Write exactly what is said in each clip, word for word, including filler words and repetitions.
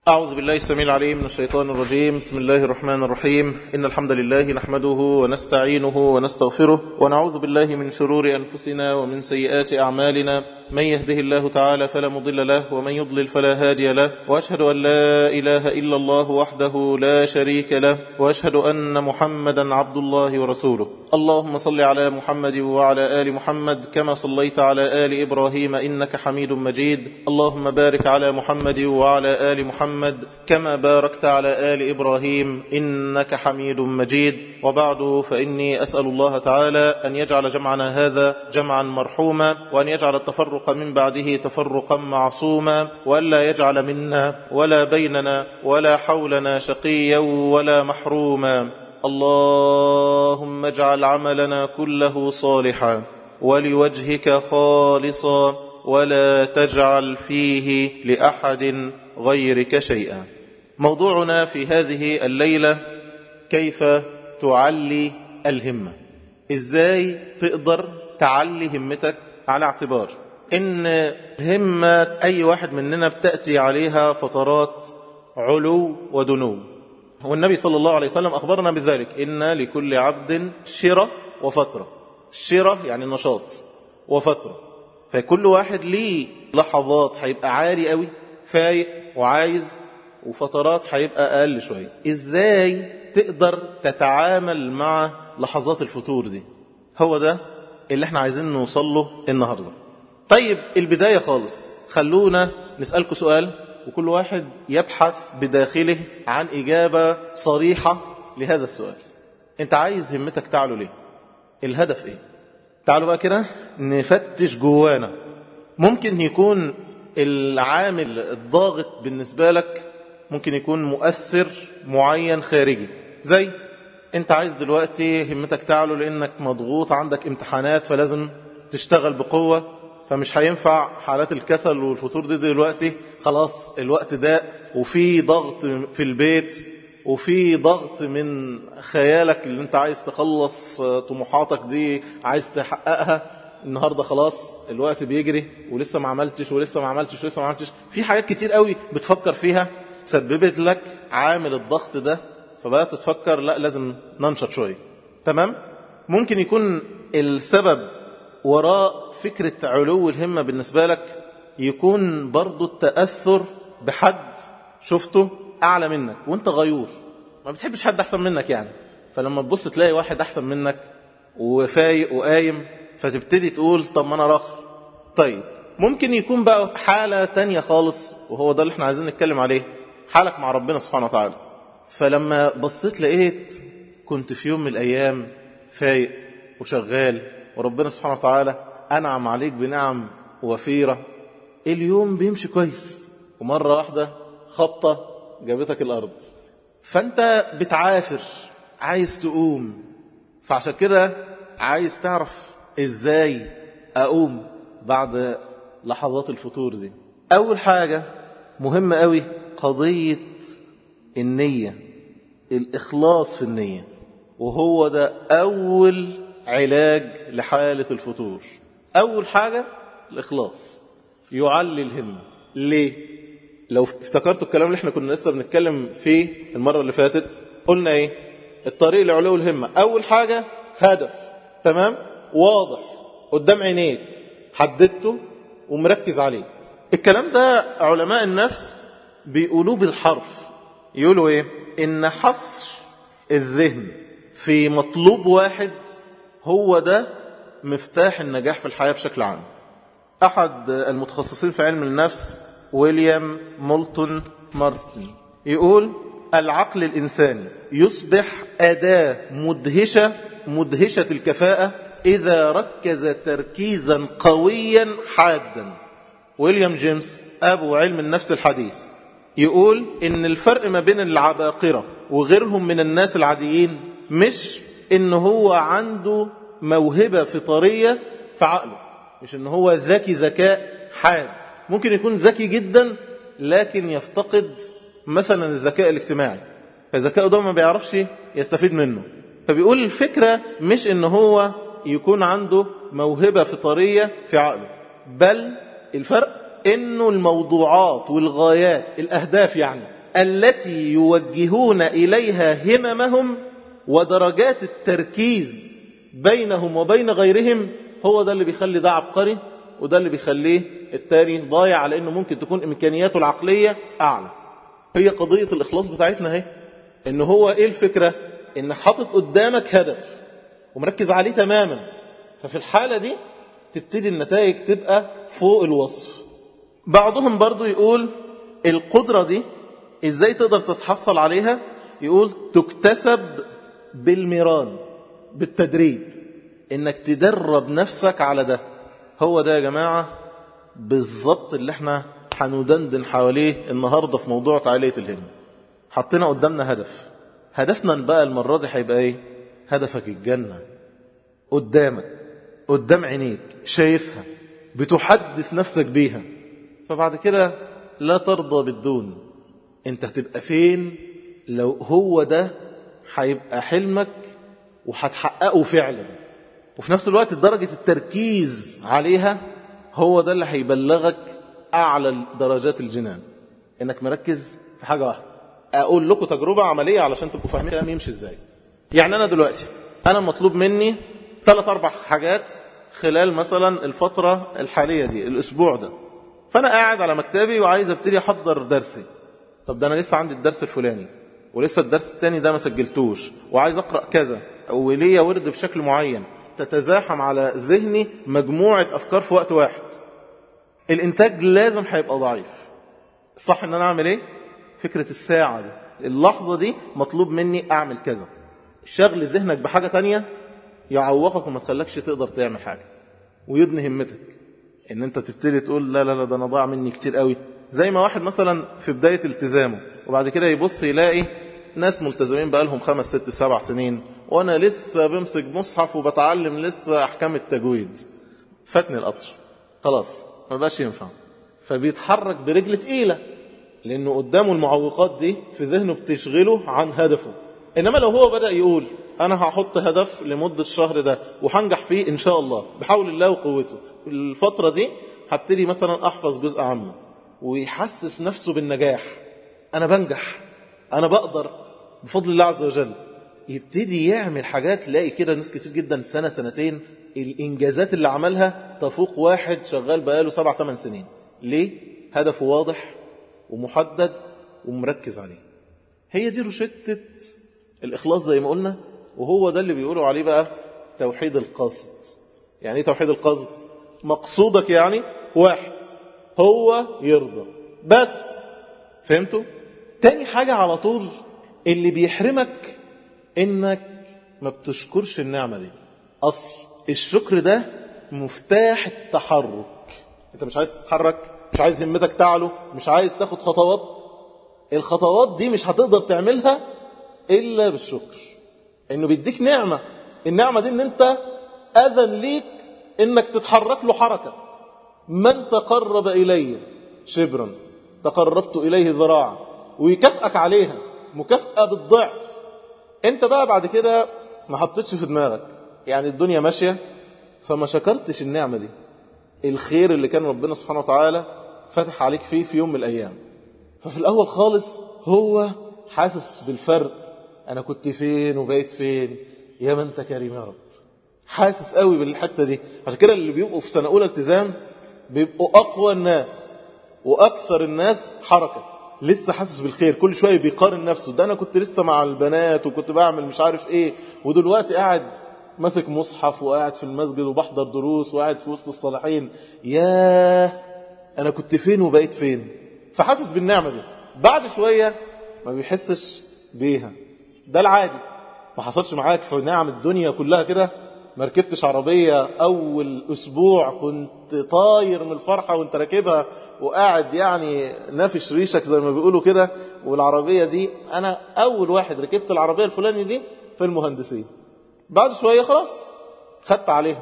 أعوذ بالله السميع العليم من الشيطان الرجيم. بسم الله الرحمن الرحيم. إن الحمد لله نحمده ونستعينه ونستغفره ونعوذ بالله من شرور أنفسنا ومن سيئات أعمالنا. من يهده الله تعالى فلا مضل له ومن يضلل فلا هادي له، وأشهد أن لا إله إلا الله وحده لا شريك له، وأشهد أن محمدا عبد الله ورسوله. اللهم صل على محمد وعلى آل محمد كما صليت على آل إبراهيم إنك حميد مجيد. اللهم بارك على محمد وعلى آل محمد كما باركت على آل إبراهيم إنك حميد مجيد. وبعد، فإني أسأل الله تعالى أن يجعل جمعنا هذا جمعا مرحوما، وأن يجعل التفرق من بعده تفرقا معصوما، وألا يجعل منا ولا بيننا ولا حولنا شقيا ولا محروما. اللهم اجعل عملنا كله صالحا ولوجهك خالصا، ولا تجعل فيه لأحد غيرك شيئا. موضوعنا في هذه الليلة: كيف تعلي الهمة؟ إزاي تقدر تعلي همتك، على اعتبار إن همة أي واحد مننا بتأتي عليها فترات علو ودنو، والنبي صلى الله عليه وسلم أخبرنا بذلك: إن لكل عبد شرة وفترة. الشرة يعني النشاط، وفترة فكل واحد ليه لحظات هيبقى عالي قوي فايق وعايز، وفترات هيبقى أقل شوية. إزاي تقدر تتعامل مع لحظات الفتور دي؟ هو ده اللي احنا عايزين نوصل له النهاردة. طيب، البداية خالص خلونا نسألكم سؤال، وكل واحد يبحث بداخله عن إجابة صريحة لهذا السؤال. انت عايز همتك تعلو ليه؟ الهدف ايه؟ تعالوا بقى كده نفتش جوانا. ممكن يكون العامل الضاغط بالنسبة لك ممكن يكون مؤثر معين خارجي، زي انت عايز دلوقتي همتك تعلو لانك مضغوط، عندك امتحانات فلازم تشتغل بقوة، فمش هينفع حالات الكسل والفتور دي دلوقتي، خلاص الوقت ده، وفي ضغط في البيت، وفي ضغط من خيالك اللي انت عايز تخلص طموحاتك دي، عايز تحققها النهاردة، خلاص الوقت بيجري ولسه ما عملتش ولسه ما عملتش ولسه ما عملتش. في حاجات كتير قوي بتفكر فيها سببت لك عامل الضغط ده، فبقى تتفكر لا لازم ننشط شوية. تمام؟ ممكن يكون السبب وراء فكرة علو الهمة بالنسبة لك يكون برضو التأثر بحد شفته أعلى منك وانت غيور، ما بتحبش حد أحسن منك يعني، فلما تبص تلاقي واحد أحسن منك وفايق وقايم فتبتدي تقول طب ما أنا راخر. طيب، ممكن يكون بقى حالة تانية خالص، وهو ده اللي احنا عايزين نتكلم عليه، حالك مع ربنا سبحانه وتعالى. فلما بصيت لقيت كنت في يوم من الأيام فايق وشغال، وربنا سبحانه وتعالى أنعم عليك بنعم وفيرة، اليوم بيمشي كويس، ومرة واحدة خبطة جابتك الأرض، فأنت بتعافر عايز تقوم. فعشان كده عايز تعرف إزاي أقوم بعد لحظات الفتور دي. أول حاجة مهمة قوي قضية النية، الإخلاص في النية، وهو ده أول علاج لحالة الفتور. أول حاجة الإخلاص يعلي الهمة. ليه؟ لو افتكرتوا الكلام اللي احنا كنا لسه بنتكلم فيه المرة اللي فاتت، قلنا ايه؟ الطريق لعلو الهمة أول حاجة هدف، تمام؟ واضح قدام عينيك، حددته ومركز عليه. الكلام ده علماء النفس بيقولوه بالحرف، يقولوا ايه؟ ان حصر الذهن في مطلوب واحد هو ده مفتاح النجاح في الحياة بشكل عام. أحد المتخصصين في علم النفس ويليام مولتون مارستون يقول: العقل الإنساني يصبح أداة مدهشة مدهشة الكفاءة إذا ركز تركيزا قويا حادا. ويليام جيمس أبو علم النفس الحديث يقول إن الفرق ما بين العباقرة وغيرهم من الناس العاديين مش إن هو عنده موهبة فطرية في عقله، مش إن هو ذكي ذكاء حاد، ممكن يكون ذكي جدا لكن يفتقد مثلا الذكاء الاجتماعي، فذكاءه ده ما بيعرفش يستفيد منه. فبيقول الفكرة مش إن هو يكون عنده موهبة فطرية في عقله، بل الفرق إنه الموضوعات والغايات الأهداف يعني التي يوجهون إليها هممهم ودرجات التركيز بينهم وبين غيرهم، هو ده اللي بيخلي ده عبقري، وده اللي بيخليه التاني ضايع، على انه ممكن تكون امكانياته العقلية اعلى. هي قضية الاخلاص بتاعتنا اهي، ان هو ايه الفكرة؟ ان حاطط قدامك هدف ومركز عليه تماما، ففي الحالة دي تبتدي النتائج تبقى فوق الوصف. بعضهم برضو يقول القدرة دي ازاي تقدر تتحصل عليها؟ يقول تكتسب بالمران، بالتدريب، انك تدرب نفسك على ده. هو ده يا جماعة بالضبط اللي احنا هندندن حواليه النهاردة في موضوع تعالية الهمة. حطينا قدامنا هدف، هدفنا بقى المرة دي هيبقى ايه؟ هدفك الجنة قدامك، قدام عينيك، شايفها، بتحدث نفسك بيها. فبعد كده لا ترضى بالدون. انت هتبقى فين لو هو ده هيبقى حلمك وهتحققه فعلا، وفي نفس الوقت درجة التركيز عليها هو ده اللي هيبلغك أعلى درجات الجنان، إنك مركز في حاجة واحدة. أقول لكم تجربة عملية علشان تبقوا فاهمين الكلام يمشي إزاي. يعني أنا دلوقتي أنا مطلوب مني ثلاث أربع حاجات خلال مثلا الفترة الحالية دي، الأسبوع ده. فأنا قاعد على مكتبي وعايز أبتدي أحضر درسي. طب ده أنا لسه عندي الدرس الفلاني، ولسه الدرس التاني ده ما سجلتوش، وعايز أقرأ كذا، وليا ورد بشكل معين. تتزاحم على ذهني مجموعة أفكار في وقت واحد. الإنتاج لازم هيبقى ضعيف. صح إن أنا أعمل إيه؟ فكرة الساعة دي، اللحظة دي مطلوب مني أعمل كذا. شغل ذهنك بحاجة تانية يعوقك وما تخلكش تقدر تعمل حاجة، ويبني همتك إن أنت تبتدي تقول لا لا لا ده أنا ضاع مني كتير قوي. زي ما واحد مثلا في بداية التزامه وبعد كده يبص يلاقي ناس ملتزمين بقالهم خمس ست سبع سنين، وأنا لسه بمسك مصحف وبتعلم لسه أحكام التجويد. فاتني القطر، خلاص ما بقاش ينفع. فبيتحرك برجل تقيلة لأنه قدامه المعوقات دي في ذهنه بتشغله عن هدفه. إنما لو هو بدأ يقول أنا هحط هدف لمدة الشهر ده وهنجح فيه إن شاء الله بحول الله وقوته، الفترة دي هبتدي مثلا أحفظ جزء عامه، ويحسس نفسه بالنجاح. أنا بنجح، أنا بقدر بفضل الله عز وجل. يبتدي يعمل حاجات، تلاقي كده ناس كتير جدا سنة سنتين الإنجازات اللي عملها تفوق واحد شغال بقاله سبع ثمان سنين. ليه؟ هدفه واضح ومحدد ومركز عليه. هي دي روشتة الإخلاص زي ما قلنا، وهو ده اللي بيقولوا عليه بقى توحيد القصد. يعني ايه توحيد القصد؟ مقصودك يعني واحد، هو يرضى بس. فهمتوا؟ تاني حاجة على طول اللي بيحرمك انك ما بتشكرش النعمة دي. اصل الشكر ده مفتاح التحرك. انت مش عايز تتحرك، مش عايز همتك تعلو، مش عايز تاخد خطوات. الخطوات دي مش هتقدر تعملها الا بالشكر، انه بيديك نعمة. النعمة دي ان انت اذن ليك انك تتحرك له حركة. من تقرب الي شبرا تقربت اليه ذراعا، ويكافئك عليها مكافأة بالضعف. انت بقى بعد كده ما حطيتش في دماغك، يعني الدنيا ماشية فما شكرتش النعمة دي، الخير اللي كان ربنا سبحانه وتعالى فتح عليك فيه في يوم من الأيام. ففي الأول خالص هو حاسس بالفرق، أنا كنت فين وبقيت فين، يا من أنت كريم يا رب. حاسس قوي بالحتة دي. عشان كده اللي بيبقوا في سنة أولى التزام بيبقوا أقوى الناس وأكثر الناس حركة، لسه حاسس بالخير، كل شوية بيقارن نفسه. ده أنا كنت لسه مع البنات وكنت بعمل مش عارف إيه، ودلوقتي قاعد ماسك مصحف وقاعد في المسجد وبحضر دروس وقاعد في وسط الصالحين. ياه أنا كنت فين وبقيت فين. فحاسس بالنعمة دي. بعد شوية ما بيحسش بيها. ده العادي. ما حصلش معاك في نعم الدنيا كلها كده؟ ما ركبتش عربية أول أسبوع كنت طاير من الفرحة وانت راكبها وقاعد يعني نافش ريشك زي ما بيقولوا كده، والعربية دي أنا أول واحد ركبت العربية الفلانية دي في المهندسين. بعد شوية خلاص خدت عليها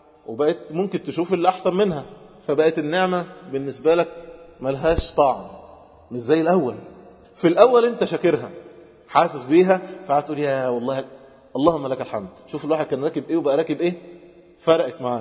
وبقيت ممكن تشوف اللي أحسن منها، فبقت النعمة بالنسبة لك ملهاش طعم، مش زي الأول. في الأول أنت شاكرها حاسس بيها، فهتقول يا والله اللهم لك الحمد. شوف الواحد كان راكب ايه وبقى راكب ايه، فرقت معاه.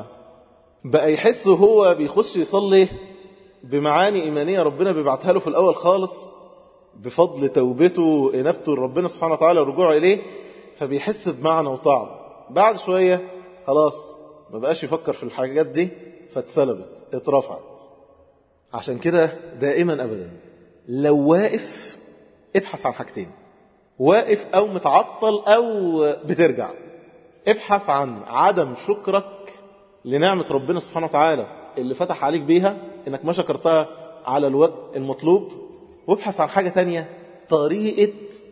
بقى يحس هو بيخش يصلي بمعاني إيمانية ربنا بيبعتها له في الأول خالص، بفضل توبته وإنابته لربنا سبحانه وتعالى ورجوعه إليه، فبيحس بمعنى وطعم. بعد شوية خلاص ما بقاش يفكر في الحاجات دي، فاتسلبت اترفعت. عشان كده دائما أبدا لو واقف ابحث عن حاجتين، واقف أو متعطل أو بترجع، ابحث عن عدم شكرك لنعمة ربنا سبحانه وتعالى اللي فتح عليك بيها إنك ما شكرتها على الوجه المطلوب، وابحث عن حاجة تانية، طريقة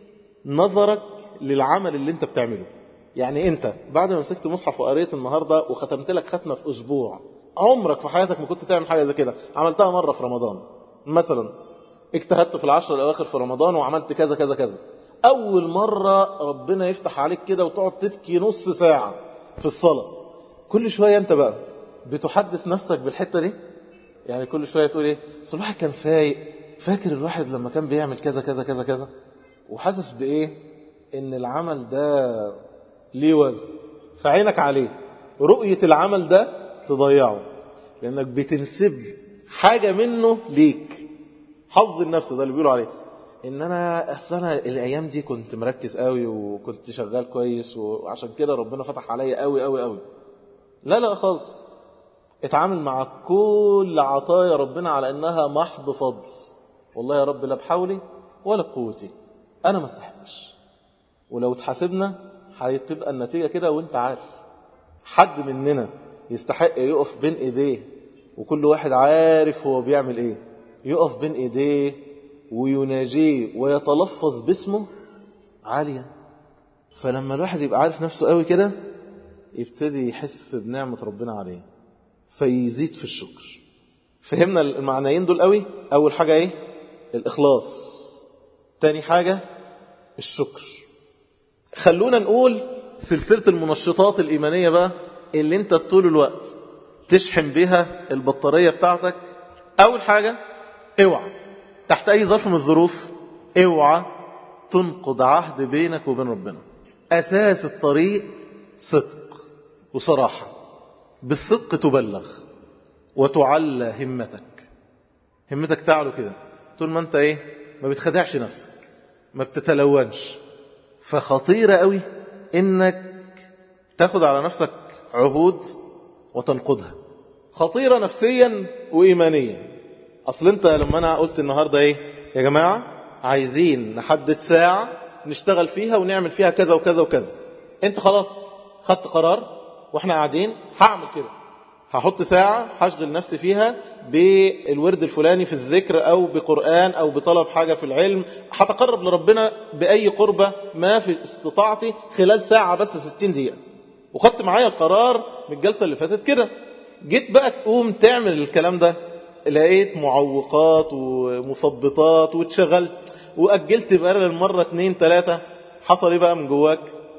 نظرك للعمل اللي انت بتعمله. يعني انت بعد ما مسكت مصحف وقريت النهاردة وختمت لك ختمة في أسبوع، عمرك في حياتك ما كنت تعمل حاجة زي كده، عملتها مرة في رمضان مثلا، اجتهدت في العشر الأواخر في رمضان وعملت كذا كذا كذا، أول مرة ربنا يفتح عليك كده وتقعد تبكي نص ساعة في الصلاة. كل شوية انت بقى بتحدث نفسك بالحتة دي، يعني كل شوية تقول ايه، بس الواحد كان فايق، فاكر الواحد لما كان بيعمل كذا كذا كذا كذا، وحاسس بايه ان العمل ده ليه وزن، فعينك عليه، رؤية العمل ده تضيعه لانك بتنسب حاجة منه ليك. حظ النفس ده اللي بيقولوا عليه، ان انا اصلا انا الايام دي كنت مركز قوي وكنت شغال كويس وعشان كده ربنا فتح عليا قوي قوي قوي. لا لا خالص، اتعامل مع كل عطايا ربنا على انها محض فضل. والله يا رب لا بحولي ولا بقوتي، انا ما استحقش. ولو اتحاسبنا هتبقى النتيجة كده، وانت عارف حد مننا يستحق يقف بين ايديه وكل واحد عارف هو بيعمل ايه، يقف بين ايديه ويناجيه ويتلفظ باسمه عاليا. فلما الواحد يبقى عارف نفسه قوي كده يبتدي يحس بنعمة ربنا عليه فيزيد في الشكر. فهمنا المعنيين دول قوي. اول حاجة ايه؟ الاخلاص. تاني حاجة الشكر. خلونا نقول سلسلة المنشطات الإيمانية بقى اللي انت طول الوقت تشحن بها البطارية بتاعتك. اول حاجة، اوعى تحت اي ظرف من الظروف اوعى تنقض عهد بينك وبين ربنا. اساس الطريق صدق وصراحة. بالصدق تبلغ وتعلى همتك، همتك تعلو كده طول ما انت ايه، ما بتخدعش نفسك، ما بتتلونش. فخطيرة قوي انك تاخد على نفسك عهود وتنقضها، خطيرة نفسيا وإيمانيا. أصل أنت لما أنا قلت النهاردة إيه يا جماعة، عايزين نحدد ساعة نشتغل فيها ونعمل فيها كذا وكذا وكذا، أنت خلاص خدت قرار وإحنا قاعدين هعمل كده، هحط ساعة هشغل نفسي فيها بالورد الفلاني في الذكر أو بقرآن أو بطلب حاجة في العلم، هتقرب لربنا بأي قربة ما في استطاعتي خلال ساعة بس ستين دقيقة. وخدت معايا القرار من الجلسة اللي فاتت كده. جيت بقى تقوم تعمل الكلام ده، لقيت معوقات ومثبطات واتشغلت وأجلت بقى المرة اتنين تلاتة. حصل ايه بقى من جواك؟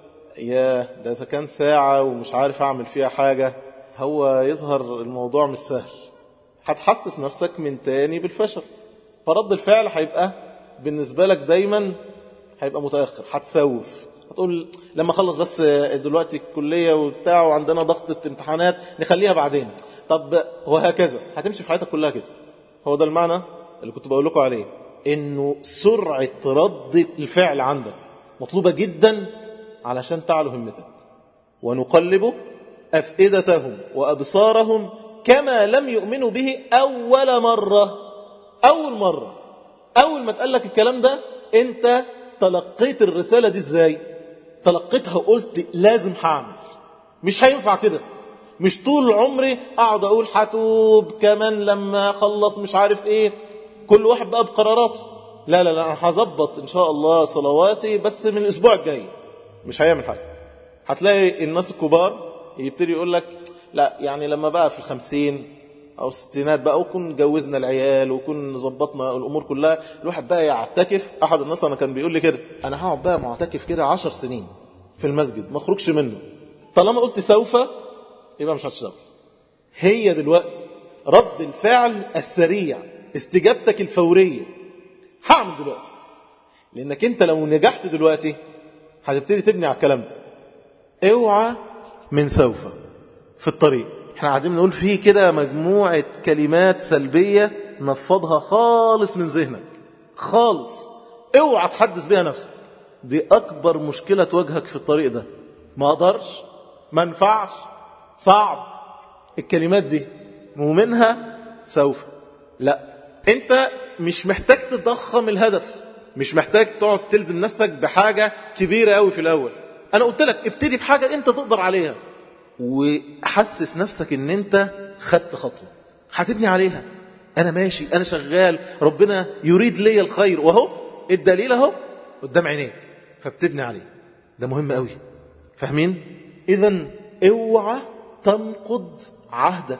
يا ده إذا كان ساعة ومش عارف أعمل فيها حاجة، هو يظهر الموضوع مش سهل. هتحسس نفسك من تاني بالفشل، فرد الفعل هيبقى بالنسبة لك دايما هيبقى متأخر، هتسوف، هتقول لما خلص بس دلوقتي الكلية وبتاع وعندنا ضغطة امتحانات نخليها بعدين. طب وهكذا هتمشي في حياتك كلها كده. هو ده المعنى اللي كنت بقول لكم عليه، انه سرعة رد الفعل عندك مطلوبة جدا علشان تعلو همتك. ونقلب أفئدتهم وأبصارهم كما لم يؤمنوا به أول مرة. أول مرة أول ما تقال لك الكلام ده أنت تلقيت الرسالة دي إزاي؟ تلقيتها وقلت لازم هعمل، مش هينفع كده. مش طول عمري أقعد أقول هتوب كمان لما خلص مش عارف إيه، كل واحد بقى بقراراته. لا لا لا أنا هظبط إن شاء الله صلواتي بس من الأسبوع الجاي. مش هيعمل حاجة. هتلاقي الناس الكبار يبتدي يقول لك لا يعني لما بقى في الخمسين أو الستينات بقى وكون جوزنا العيال وكون ظبطنا الأمور كلها، الواحد بقى يعتكف. أحد الناس أنا كان بيقول لي كده، أنا هقعد بقى معتكف كده عشر سنين في المسجد ما اخرجش منه. طالما قلت سوف يبقى مش هتشتغل. هي دلوقتي رد الفعل السريع، استجابتك الفورية، هعمل دلوقتي. لأنك أنت لو نجحت دلوقتي هتبتدي تبني على الكلام ده. اوعى من سوف في الطريق. احنا قاعدين نقول فيه كده مجموعة كلمات سلبية، نفضها خالص من ذهنك خالص. اوعى تحدث بيها نفسك. دي اكبر مشكلة تواجهك في الطريق ده. ما اقدرش، ما ينفعش، صعب، الكلمات دي ومنها سوف. لا، انت مش محتاج تضخم الهدف، مش محتاج تقعد تلزم نفسك بحاجة كبيرة قوي في الاول. انا قلت لك ابتدي بحاجة انت تقدر عليها، وحسس نفسك ان انت خدت خطوة هتبني عليها. انا ماشي، انا شغال، ربنا يريد لي الخير، وهو الدليل اهو قدام عينيك، فبتبني عليه. ده مهم قوي، فاهمين؟ اذا اوعى تنقض عهدك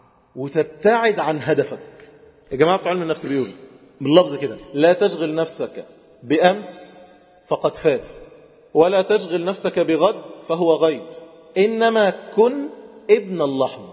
وتبتعد عن هدفك. يا جماعة بتوع علم النفس بيقول باللفظ كده: لا تشغل نفسك بأمس فقد فات، ولا تشغل نفسك بغد فهو غيب، إنما كن ابن اللحظة،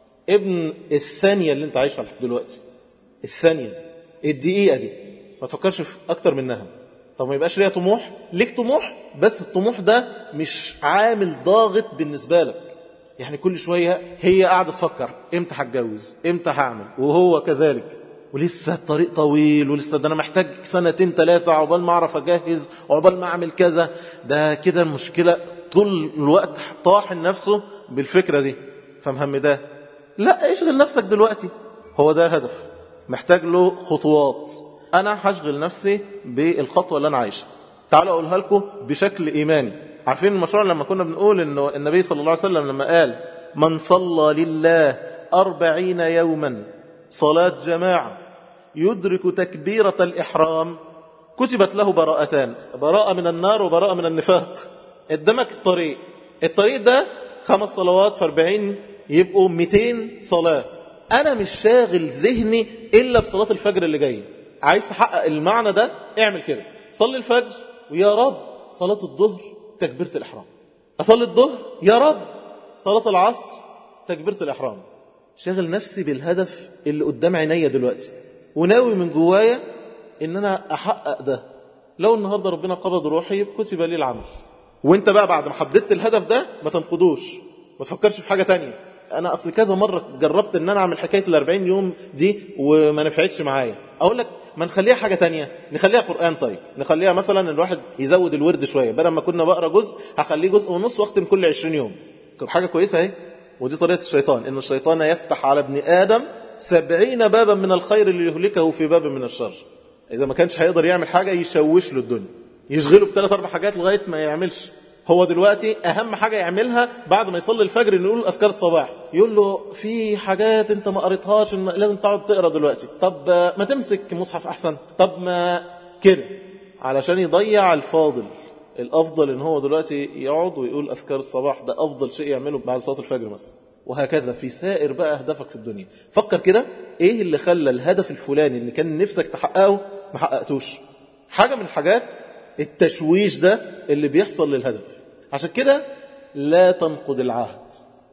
ابن الثانية اللي انت عايشها دلوقتي، الثانية دي، الدقيقة دي، ما تفكرش في أكتر منها. طب ما يبقاش ليها طموح؟ ليك طموح، بس الطموح ده مش عامل ضاغط بالنسبة لك. يعني كل شوية هي قاعدة تفكر امتى هتجوز، امتى هعمل، وهو كذلك، ولسه الطريق طويل، ولسه ده انا محتاج سنتين ثلاثة عقبال ما اعرف اجهز، وعقبال ما اعمل كذا. ده كده المشكلة طول الوقت طاحن نفسه بالفكرة دي فمهمداه. لا، اشغل نفسك دلوقتي، هو ده الهدف، محتاج له خطوات. انا هشغل نفسي بالخطوة اللي انا عايشها. تعالوا اقولها لكم بشكل ايماني. عارفين المشروع لما كنا بنقول انه النبي صلى الله عليه وسلم لما قال: من صلى لله أربعين يوما صلاة جماعة يدرك تكبيرة الإحرام كتبت له براءتان، براءة من النار وبراءة من النفاق. قدامك الطريق، الطريق ده خمس صلوات في أربعين يبقوا مئتين صلاة. أنا مش شاغل ذهني إلا بصلاة الفجر اللي جاية. عايز تحقق المعنى ده اعمل كده: صلي الفجر، ويا رب صلاة الظهر تكبيرة الإحرام، أصلي الظهر، يا رب صلاة العصر تكبيرة الإحرام. شاغل نفسي بالهدف اللي قدام عينيا دلوقتي، وناوي من جوايا ان انا احقق ده. لو النهاردة ربنا قبض روحي كتب لي العمل. وانت بقى بعد ما حددت الهدف ده ما تنقضوش، ما تفكرش في حاجة تانية. انا اصل كذا مرة جربت ان انا اعمل حكاية الاربعين يوم دي وما نفعتش معايا. اقول لك ما نخليها حاجة تانية، نخليها قرآن. طيب نخليها مثلا الواحد يزود الورد شوية، بدل ما كنا بقرأ جزء هخليه جزء ونص واختم كل عشرين يوم. حاجة كويسة اهي. ودي طريقة الشيطان، إن الشيطان يفتح على ابن آدم سبعين بابا من الخير اللي يهلكه في باب من الشر. إذا ما كانش هيقدر يعمل حاجة يشوش له الدنيا، يشغله بثلاث أربع حاجات لغاية ما يعملش. هو دلوقتي أهم حاجة يعملها بعد ما يصلي الفجر إنه يقول أذكار الصباح. يقول له في حاجات أنت ما قريتهاش لازم تقعد تقرأ دلوقتي. طب ما تمسك مصحف أحسن، طب ما كده، علشان يضيع الفاضل. الأفضل إن هو دلوقتي يقعد ويقول أذكار الصباح، ده أفضل شيء يعمله بعد صلاة الفجر مثلا. وهكذا في سائر بقى أهدافك في الدنيا. فكر كده إيه اللي خلى الهدف الفلاني اللي كان نفسك تحققه ما حققتوش. حاجة من الحاجات التشويش ده اللي بيحصل للهدف. عشان كده لا تنقض العهد.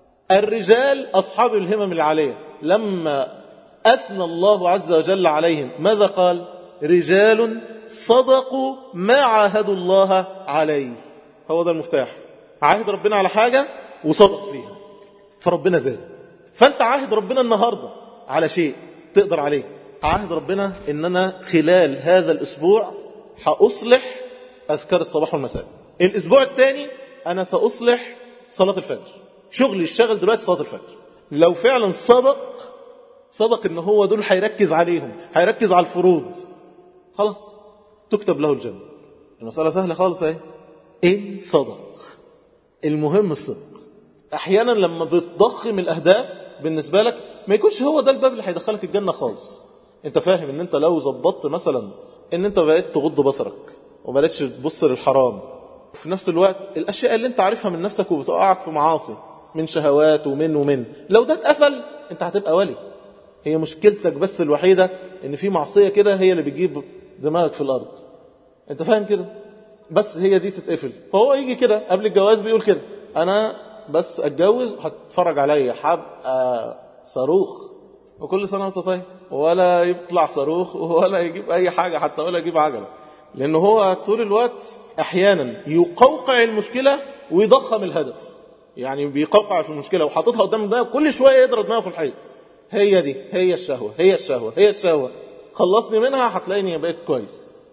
الرجال أصحاب الهمم العالية لما أثنى الله عز وجل عليهم ماذا قال؟ رجال صدقوا ما عاهدوا الله عليه. هو ده المفتاح. عاهد ربنا على حاجة وصدق فيها فربنا زاد. فانت عاهد ربنا النهاردة على شيء تقدر عليه. عاهد ربنا ان انا خلال هذا الاسبوع هأصلح اذكار الصباح والمساء. الاسبوع الثاني انا سأصلح صلاة الفجر. شغلي الشغل دلوقتي صلاة الفجر. لو فعلا صدق صدق ان هو دول هيركز عليهم، هيركز على الفروض، خلاص تكتب له الجنة. المسألة سهلة خالص اهي. إن صدق. المهم الصدق. أحيانا لما بتضخم الأهداف بالنسبة لك ما يكونش هو ده الباب اللي هيدخلك الجنة خالص. انت فاهم ان انت لو زبطت مثلا ان انت بقيت تغض بصرك وبقيتش تبص للحرام، وفي نفس الوقت الأشياء اللي انت عارفها من نفسك وبتقعك في معاصي من شهوات ومن ومن، لو ده اتقفل انت هتبقى ولي. هي مشكلتك بس الوحيدة ان في معصية كده هي اللي بتجيب دماغك في الأرض. انت فاهم كده؟ بس هي دي تتقفل. فهو يجي كده قبل الجواز بيقول كده: انا بس اتجوز هتفرج عليا هبقى صاروخ، وكل سنة وانت طيب، ولا يطلع صاروخ ولا يجيب اي حاجة حتى ولا يجيب عجلة. لانه هو طول الوقت احيانا يقوقع المشكلة ويضخم الهدف. يعني بيقوقع في المشكلة وحاططها قدام دماغه كل شوية يضرب دماغه في الحيط. هي دي هي الشهوة هي الشهوة هي الشهوة، خلصني منها هتلاقيني بقيت كويس.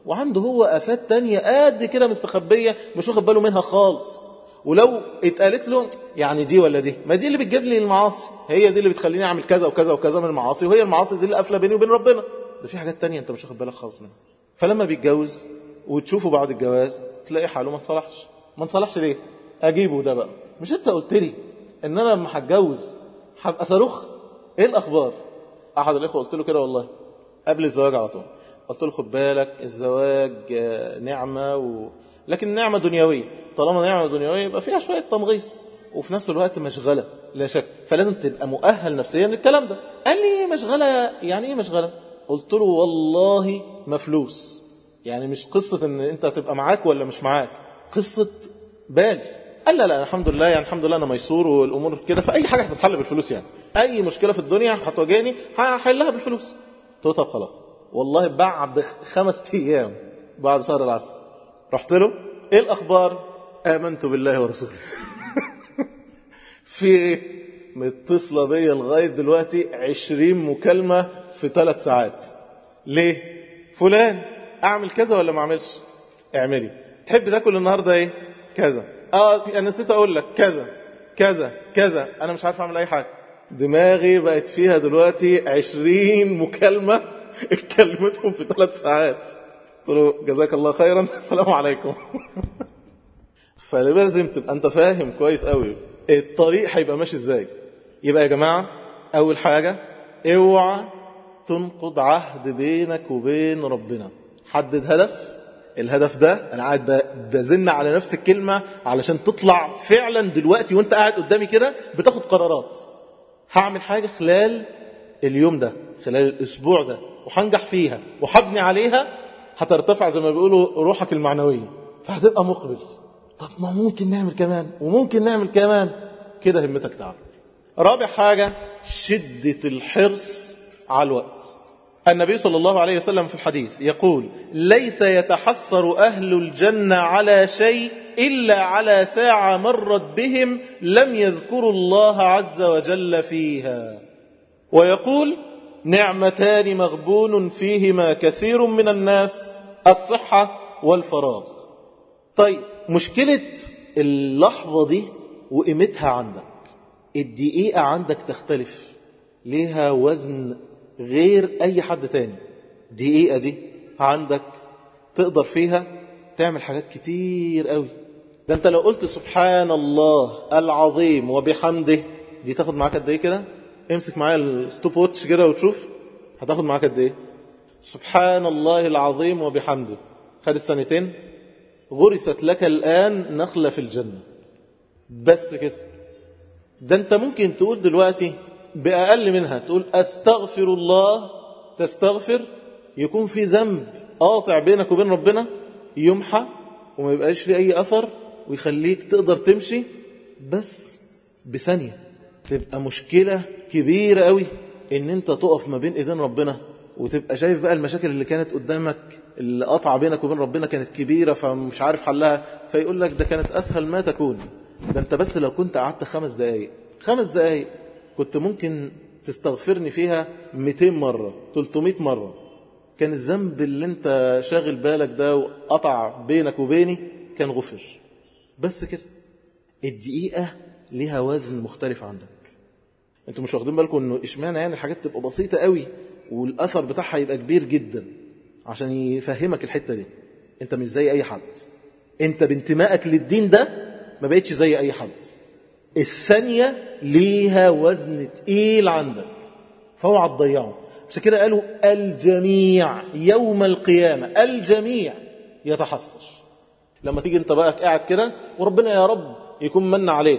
وعنده هو آفات تانية قد كده مستخبية مش واخد باله منها خالص. ولو اتقالت له يعني دي ولا دي، ما دي اللي بتجيب لي المعاصي، هي دي اللي بتخليني اعمل كذا وكذا وكذا من المعاصي، وهي المعاصي دي اللي قافله بيني وبين ربنا. ده في حاجات تانية انت مش واخد بالك خالص منها. فلما بيتجوز وتشوفه بعد الجواز تلاقي حاله ما انصلحش. ما انصلحش ليه؟ اجيبه ده بقى. مش انت قلت لي ان انا لما هتجوز هبقى صاروخ؟ ايه الاخبار؟ احد الاخوه قلت له كده والله قبل الزواج على طول، قلت له خد بالك الزواج نعمه و... لكن نعمه دنيويه، طالما نعمه دنيويه يبقى فيها شويه تمغيص، وفي نفس الوقت مشغله لا شك، فلازم تبقى مؤهل نفسيا للكلام ده. قال لي مشغله يعني ايه مشغله؟ قلت له والله ما فلوس، يعني مش قصه ان انت هتبقى معاك ولا مش معاك، قصه بال. قال لا لا الحمد لله، يعني الحمد لله انا ميسور والامور كده، فاي حاجه هتتحل بالفلوس، يعني اي مشكله في الدنيا هتواجهني هحلها بالفلوس. قلت له طب خلاص. والله بعد خمس ايام بعد شهر العسل رحت له، ايه الاخبار؟ امنت بالله ورسوله. في ايه؟ متصله بيا لغايه دلوقتي عشرين مكالمه في ثلاث ساعات. ليه؟ فلان اعمل كذا ولا ما اعملش؟ اعملي. تحب تاكل النهارده ايه؟ كذا. اه انا نسيت اقول لك كذا كذا كذا، انا مش عارف اعمل اي حاجه. دماغي بقت فيها دلوقتي عشرين مكالمه اتكلمتهم في ثلاث ساعات. قلت له جزاك الله خيرا، السلام عليكم. فلازم تبقى انت فاهم كويس قوي الطريق هيبقى ماشي ازاي. يبقى يا جماعه اول حاجه اوعى تنقض عهد بينك وبين ربنا. حدد هدف، الهدف ده انا قاعد بزن على نفس الكلمه علشان تطلع فعلا دلوقتي وانت قاعد قدامي كده بتاخد قرارات. هعمل حاجه خلال اليوم ده، خلال الاسبوع ده، وهنجح فيها وهبني عليها، هترتفع زي ما بيقولوا روحك المعنويه، فهتبقى مقبل. طب ما ممكن نعمل كمان وممكن نعمل كمان كده، همتك تعب. رابع حاجه شده الحرص على الوقت. النبي صلى الله عليه وسلم في الحديث يقول ليس يتحسر أهل الجنة على شيء إلا على ساعة مرت بهم لم يذكروا الله عز وجل فيها. ويقول نعمتان مغبون فيهما كثير من الناس، الصحة والفراغ. طيب مشكلة اللحظة دي وقيمتها عندك، الدقيقة عندك تختلف، ليها وزن غير أي حد تاني. دقيقة دي عندك تقدر فيها تعمل حاجات كتير قوي. ده انت لو قلت سبحان الله العظيم وبحمده، دي تاخد معاك قد ايه كده؟ امسك معايا الستوب ووتش كده وتشوف هتاخد معاك قد ايه. سبحان الله العظيم وبحمده خدت سنتين، غرست لك الآن نخلة في الجنة بس كده. ده انت ممكن تقول دلوقتي بأقل منها، تقول أستغفر الله، تستغفر، يكون في ذنب قاطع بينك وبين ربنا يمحى وما يبقاش ليه أي أثر ويخليك تقدر تمشي بس بثانية. تبقى مشكلة كبيرة قوي إن أنت تقف ما بين إيدين ربنا وتبقى شايف بقى المشاكل اللي كانت قدامك اللي قطع بينك وبين ربنا كانت كبيرة فمش عارف حلها، فيقول لك ده كانت أسهل ما تكون. ده أنت بس لو كنت قعدت خمس دقايق خمس دقايق كنت ممكن تستغفرني فيها مئتين مرة ثلاثمائة مرة، كان الذنب اللي انت شاغل بالك ده وقطع بينك وبيني كان غفر. بس كده. الدقيقة ليها وزن مختلف عندك. انتوا مش واخدين بالكم انه اشمعنى يعني الحاجات تبقى بسيطة قوي والأثر بتاعها يبقى كبير جدا، عشان يفهمك الحتة دي. انت مش زي اي حد، انت بانتمائك للدين ده ما بقتش زي اي حد. الثانية ليها وزن تقيل عندك فاوعى تضيعه. عشان كده قالوا الجميع يوم القيامة، الجميع يتحسر. لما تيجي انت بقى قاعد كده وربنا يا رب يكون من عليك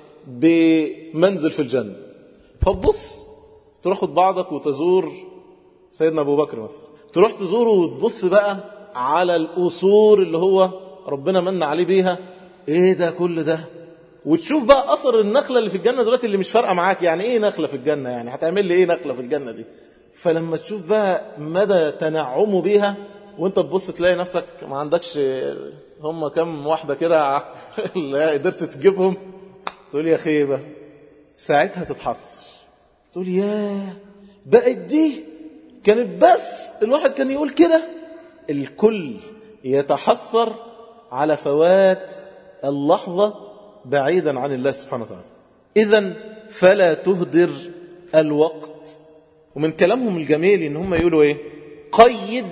بمنزل في الجنة، فتبص تروح خد بعضك وتزور سيدنا أبو بكر مثلا، تروح تزوره وتبص بقى على القصور اللي هو ربنا من عليه بيها. ايه ده كل ده؟ وتشوف بقى أثر النخلة اللي في الجنة دلوقتي اللي مش فارقة معاك. يعني ايه نخلة في الجنة؟ يعني هتعمل لي ايه نخلة في الجنة دي؟ فلما تشوف بقى مدى تنعمه بيها وانت تبص تلاقي نفسك ما عندكش هم كم واحدة كده اللي قدرت تجيبهم، تقول يا خيبة. ساعتها تتحسر، تقول يا بقت دي كانت بس الواحد كان يقول كده الكل يتحسر على فوات اللحظة بعيدا عن الله سبحانه وتعالى. إذن فلا تهدر الوقت. ومن كلامهم الجميل إن هم يقولوا إيه؟ قيد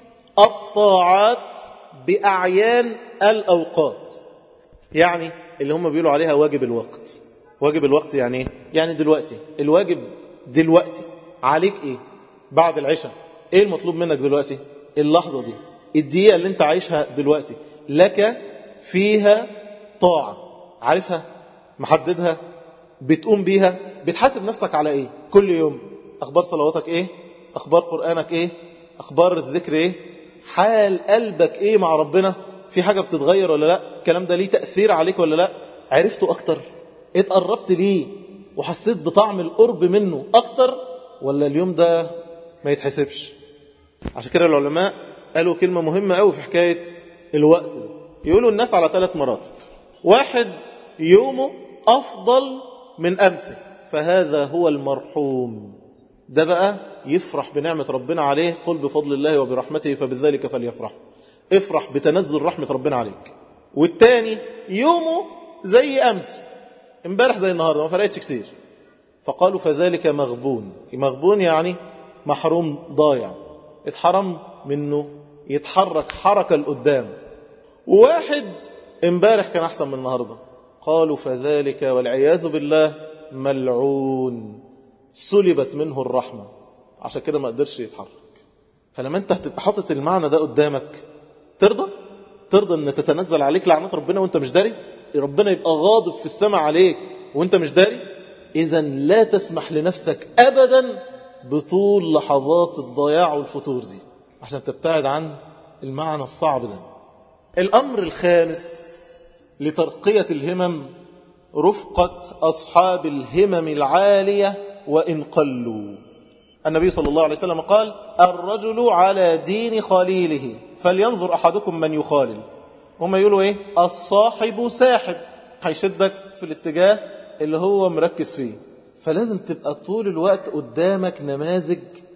الطاعات بأعيان الأوقات. يعني اللي هم بيقولوا عليها واجب الوقت. واجب الوقت يعني إيه؟ يعني دلوقتي الواجب دلوقتي عليك إيه؟ بعد العشاء إيه المطلوب منك دلوقتي؟ اللحظة دي، الدقيقة اللي انت عايشها دلوقتي لك فيها طاعة، عارفها، محددها، بتقوم بيها، بتحاسب نفسك على ايه كل يوم. اخبار صلواتك ايه؟ اخبار قرآنك ايه؟ اخبار الذكر ايه؟ حال قلبك ايه مع ربنا؟ في حاجة بتتغير ولا لا؟ الكلام ده ليه تأثير عليك ولا لا؟ عرفته اكتر؟ اتقربت ليه وحسيت بطعم القرب منه اكتر، ولا اليوم ده ما يتحسبش؟ عشان كده العلماء قالوا كلمة مهمة قوي في حكاية الوقت ده. يقولوا الناس على ثلاث مراتب. واحد يومه أفضل من أمسه فهذا هو المرحوم، ده بقى يفرح بنعمة ربنا عليه. قل بفضل الله وبرحمته فبذلك فليفرح. افرح بتنزل رحمة ربنا عليك. والتاني يومه زي أمسه، امبارح زي النهاردة، ما فرقتش كتير، فقالوا فذلك مغبون. مغبون يعني محروم، ضايع، اتحرم منه يتحرك حركة لقدام. وواحد امبارح كان أحسن من النهاردة، قالوا فذلك والعياذ بالله ملعون، سلبت منه الرحمة، عشان كده ما قدرش يتحرك. فلما انت هتبقى حاطط المعنى ده قدامك، ترضى ترضى ان تتنزل عليك لعنات ربنا وانت مش داري؟ ربنا يبقى غاضب في السماء عليك وانت مش داري؟ اذا لا تسمح لنفسك ابدا بطول لحظات الضياع والفتور دي، عشان تبتعد عن المعنى الصعب ده. الأمر الخامس لترقية الهمم رفقة أصحاب الهمم العالية وإن قلوا. النبي صلى الله عليه وسلم قال الرجل على دين خليله فلينظر أحدكم من يخالل. هم يقولوا إيه؟ الصاحب ساحب، هيشدك في الاتجاه اللي هو مركز فيه. فلازم تبقى طول الوقت قدامك نماذج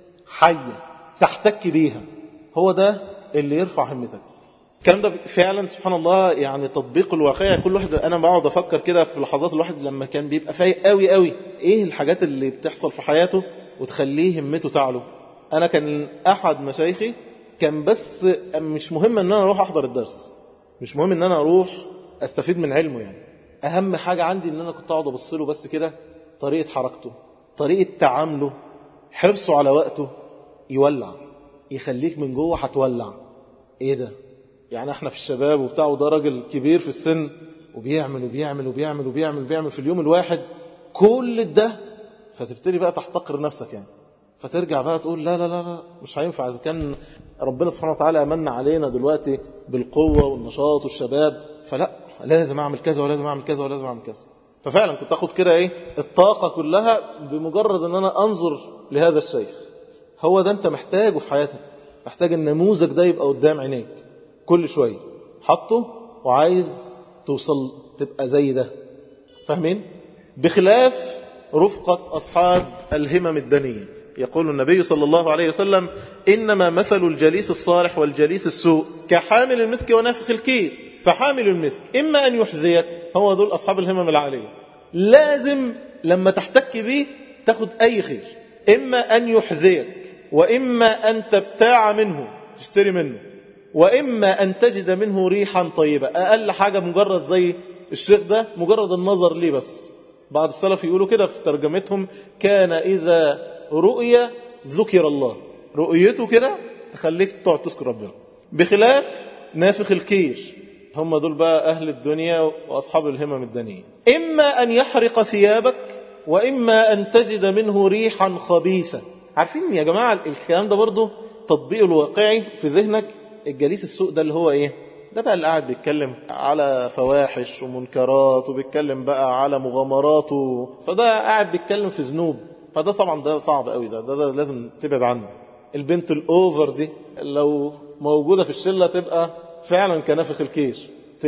حية تحتك بيها، هو ده اللي يرفع همتك. الكلام ده فعلا سبحان الله يعني تطبيق الواقع. كل واحد انا بقعد افكر كده في لحظات الواحد لما كان بيبقى فايق قوي قوي، ايه الحاجات اللي بتحصل في حياته وتخليه همته تعلو. انا كان احد مشايخي كان بس مش مهم ان انا اروح احضر الدرس، مش مهم ان انا اروح استفيد من علمه، يعني اهم حاجة عندي ان انا كنت اقعد ابص له بس كده، طريقة حركته، طريقة تعامله، حرصه على وقته، يولع، يخليك من جوه هتولع. ايه ده؟ يعني احنا في الشباب وبتاعه، ده راجل كبير في السن وبيعمل وبيعمل وبيعمل وبيعمل وبيعمل في اليوم الواحد كل ده، فتبتدي بقى تحتقر نفسك يعني، فترجع بقى تقول لا لا لا لا مش هينفع. إذا كان ربنا سبحانه وتعالى أمن علينا دلوقتي بالقوة والنشاط والشباب، فلا لازم أعمل كذا ولازم أعمل كذا ولازم أعمل كذا. ففعلا كنت أخذ كده إيه الطاقة كلها بمجرد أن أنا أنظر لهذا الشيخ. هو ده أنت محتاجه في حياتك، محتاج النموذج ده يبقى قدام عينيك كل شوية، حطه وعايز توصل تبقى زي ده. فاهمين؟ بخلاف رفقة أصحاب الهمم الدنية. يقول النبي صلى الله عليه وسلم إنما مثل الجليس الصالح والجليس السوء كحامل المسك ونافخ الكير. فحامل المسك إما أن يحذيك، هو دول أصحاب الهمم العالية، لازم لما تحتك به تاخد أي خير، إما أن يحذيك وإما أن تبتاع منه تشتري منه، وإما أن تجد منه ريحا طيبة. أقل حاجة مجرد زي الشيخ ده مجرد النظر ليه بس. بعض السلف يقولوا كده في ترجمتهم كان إذا رؤية ذكر الله، رؤيته كده تخليك تقعد تذكر ربنا. بخلاف نافخ الكير، هم دول بقى أهل الدنيا وأصحاب الهمم الدنيا، إما أن يحرق ثيابك وإما أن تجد منه ريحا خبيثة. عارفين يا جماعة الكلام ده برضو تطبيق الواقعي في ذهنك. الجليس السوء ده اللي هو إيه؟ ده بقى اللي قاعد بيتكلم على فواحش ومنكرات وبيتكلم بقى على مغامرات و... فده قاعد بيتكلم في ذنوب، فده طبعا ده صعب قوي، ده, ده ده لازم تبعد عنه. البنت الأوفر دي لو موجودة في الشلة تبقى فعلا كنافخ الكير،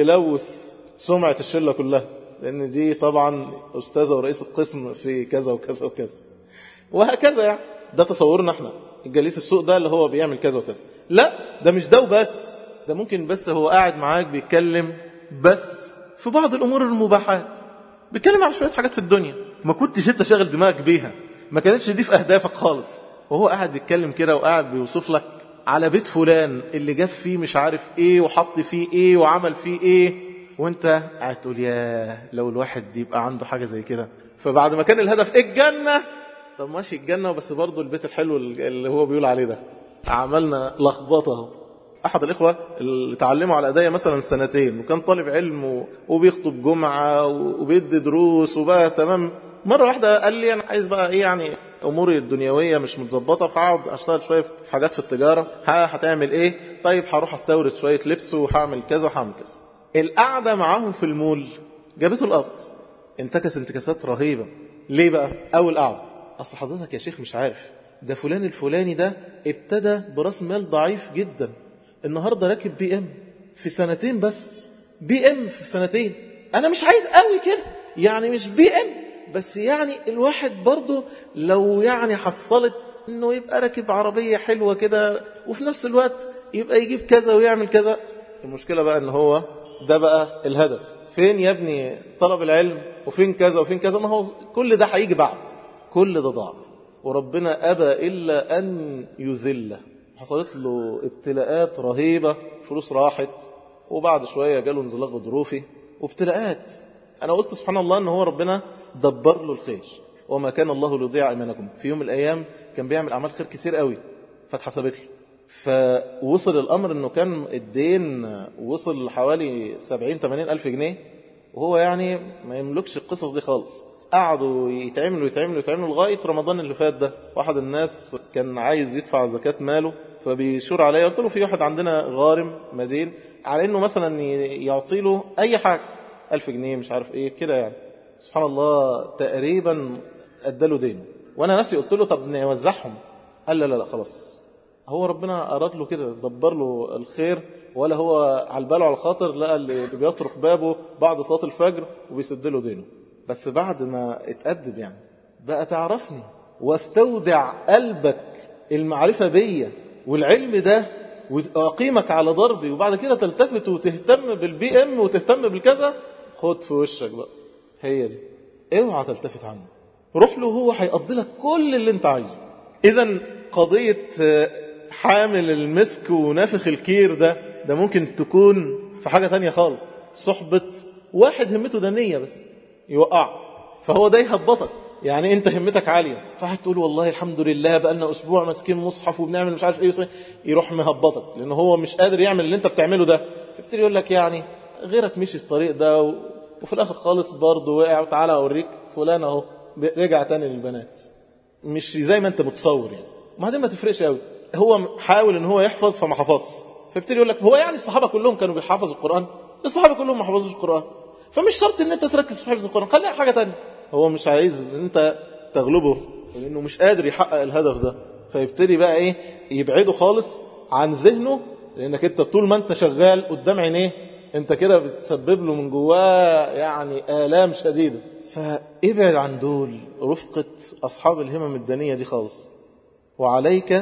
تلوث سمعة الشلة كلها، لأن دي طبعا أستاذة ورئيس القسم في كذا وكذا وكذا وهكذا. يعني ده تصورنا احنا. الجليس السوء ده اللي هو بيعمل كذا وكذا. لا، ده مش ده وبس، ده ممكن بس هو قاعد معاك بيتكلم بس في بعض الأمور المباحات، بيتكلم على شوية حاجات في الدنيا ما كنتش انت شاغل دماغك بيها، ما كانتش دي في أهدافك خالص، وهو قاعد بيتكلم كده وقاعد بيوصف لك على بيت فلان اللي جاب فيه مش عارف ايه وحط فيه ايه وعمل فيه ايه، وانت قاعد تقول يا لو الواحد يبقى عنده حاجة زي كده. فبعد ما كان الهدف ايه الجنة، طب ماشي الجنة بس برضو البيت الحلو اللي هو بيقول عليه ده عملنا لخبطه. أحد الإخوة اللي تعلموا على أداية مثلا سنتين وكان طالب علم وبيخطب جمعة وبيدي دروس وبقى تمام، مرة واحدة قال لي أنا عايز بقى إيه يعني أموري الدنيوية مش متظبطة، فأقعد أشتغل شوية في حاجات في التجارة. ها هتعمل إيه؟ طيب هروح أستورد شوية لبس وهعمل كذا وهعمل كذا. القعدة معاهم في المول جابته الأرض، انتكس انتكاسات رهيبة. ليه بقى؟ أول قعدة، أصل حضرتك يا شيخ مش عارف ده فلان الفلاني ده ابتدى براس مال ضعيف جدا، النهاردة راكب بي ام في سنتين، بس بي ام في سنتين. انا مش عايز قوي كده يعني، مش بي ام بس يعني الواحد برضو لو يعني حصلت انه يبقى راكب عربية حلوة كده وفي نفس الوقت يبقى يجيب كذا ويعمل كذا. المشكلة بقى ان هو ده بقى الهدف. فين يا ابني طلب العلم وفين كذا وفين كذا؟ ما هو كل ده هيجي بعد، كل ده ضاع، وربنا أبى إلا أن يذله. حصلت له ابتلاءات رهيبة، فلوس راحت وبعد شوية جاله انزلاق غضروفي وابتلاءات. أنا قلت سبحان الله أن هو ربنا دبر له الخير، وما كان الله ليضيع إيمانكم. في يوم من الأيام كان بيعمل أعمال خير كثير قوي فاتحسبت له، فوصل الأمر أنه كان الدين وصل حوالي سبعين ثمانين ألف جنيه، وهو يعني ما يملكش القصص دي خالص. قعدوا يتعملوا يتعملوا يتعملوا لغاية رمضان اللي فات ده. واحد الناس كان عايز يدفع زكاة ماله فبيشور عليه، قلت له في واحد عندنا غارم مدين على انه مثلا يعطي له اي حاجة ألف جنيه مش عارف ايه كده يعني. سبحان الله تقريبا اداله دينه، وانا نفسي قلت له طب نوزعهم، قال لا لا لا خلاص، هو ربنا اراد له كده دبر له الخير، ولا هو على البال على الخاطر لقى اللي بيطرق بابه بعد صلاة الفجر وبيسد له دينه. بس بعد ما اتأدب يعني بقى تعرفني واستودع قلبك المعرفة بيا والعلم ده وأقيمك على ضربي، وبعد كده تلتفت وتهتم بالبي ام وتهتم بالكذا، خد في وشك بقى. هي دي، اوعى تلتفت عنه، روح له هو هيقضي لك كل اللي انت عايزه. اذا قضية حامل المسك ونافخ الكير ده ده ممكن تكون في حاجة تانية خالص، صحبة واحد همته دنية بس يوقع، فهو ده يهبطك. يعني انت همتك عالية فهتقول والله الحمد لله بقى لنا اسبوع ماسكين مصحف وبنعمل مش عارف ايه، يروح مهبطك لانه هو مش قادر يعمل اللي انت بتعمله ده، فبتدي يقول لك يعني غيرك مشي الطريق ده و... وفي الاخر خالص برضه وقع، وتعالى اوريك فلان اهو رجع تاني للبنات، مش زي ما انت متصور يعني. ما دي ما تفرقش قوي، هو حاول ان هو يحفظ فما حفظش، فبتدي يقول لك هو يعني الصحابة كلهم كانوا بيحفظوا القرآن؟ الصحابة كلهم ما حفظوش القرآن، فمش شرط ان انت تركز في حفظ القرآن، خليها حاجة تانية. هو مش عايز ان انت تغلبه لانه مش قادر يحقق الهدف ده، فيبتدي بقى ايه يبعده خالص عن ذهنه، لانك انت طول ما انت شغال قدام عينيه انت كده بتسبب له من جواه يعني آلام شديدة. فابعد عن دول، رفقة اصحاب الهمم الدنية دي خالص، وعليك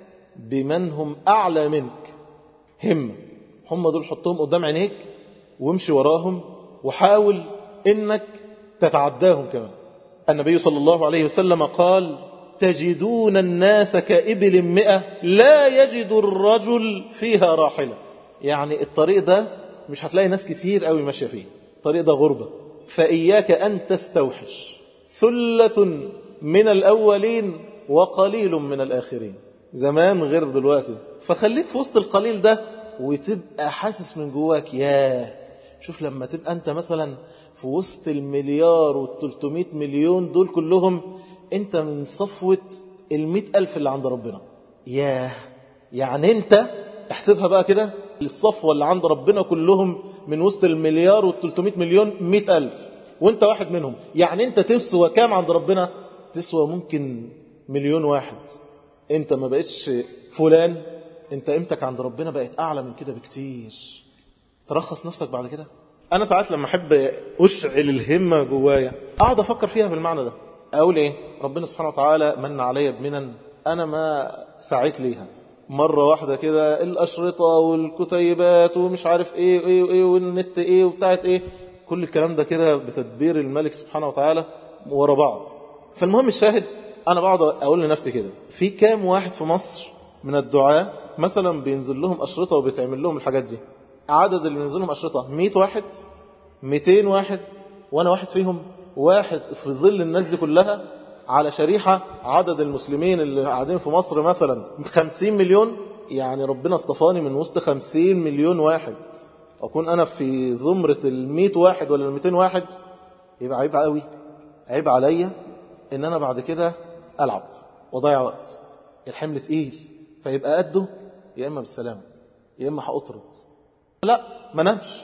بمن هم اعلى منك همة، هم دول حطهم قدام عينيك وامشي وراهم، وحاول انك تتعداهم كمان. النبي صلى الله عليه وسلم قال تجدون الناس كإبل مئة لا يجد الرجل فيها راحلة. يعني الطريق ده مش هتلاقي ناس كتير قوي ماشية فيه، الطريق ده غربة، فإياك أن تستوحش، ثلة من الأولين وقليل من الآخرين. زمان غير دلوقتي، فخليك في وسط القليل ده وتبقى حاسس من جواك ياه. شوف لما تبقى أنت مثلا في وسط المليار والتلتمائة مليون دول كلهم، أنت من صفوة المئة ألف اللي عند ربنا، ياه. يعني أنت احسبها بقى كده، الصفوة اللي عند ربنا كلهم من وسط المليار والتلتمائة مليون مئة ألف، وانت واحد منهم. يعني انت تسوى كام عند ربنا؟ تسوى ممكن مليون واحد. انت ما بقتش فلان، انت قيمتك عند ربنا بقت اعلى من كده بكتير. ترخص نفسك بعد كده. انا ساعات لما احب اشعل الهمة جوايا اقعد افكر فيها بالمعنى ده، اقول ايه؟ ربنا سبحانه وتعالى من علي بمنن انا ما سعيت ليها مرة واحدة كده، الأشرطة والكتيبات ومش عارف ايه وايه وايه والنت ايه وبتاعت ايه، كل الكلام ده كده بتدبير الملك سبحانه وتعالى ورا بعض. فالمهم الشاهد، أنا بقعد أقول لنفسي كده، في كام واحد في مصر من الدعاة مثلا بينزل لهم أشرطة وبيتعمل لهم الحاجات دي؟ عدد اللي بينزل لهم أشرطة مئة واحد، مئتين واحد، وأنا واحد فيهم. واحد في ظل الناس دي كلها على شريحة عدد المسلمين اللي قاعدين في مصر مثلا خمسين مليون. يعني ربنا اصطفاني من وسط خمسين مليون واحد، أكون أنا في زمرة المئة واحد ولا المئتين واحد، يبقى عيب قوي، عيب عليا إن أنا بعد كده ألعب وضيع وقت. الحمل تقيل، فيبقى قده يا إما بالسلامة يا إما هأطرد. لا، ما نمش،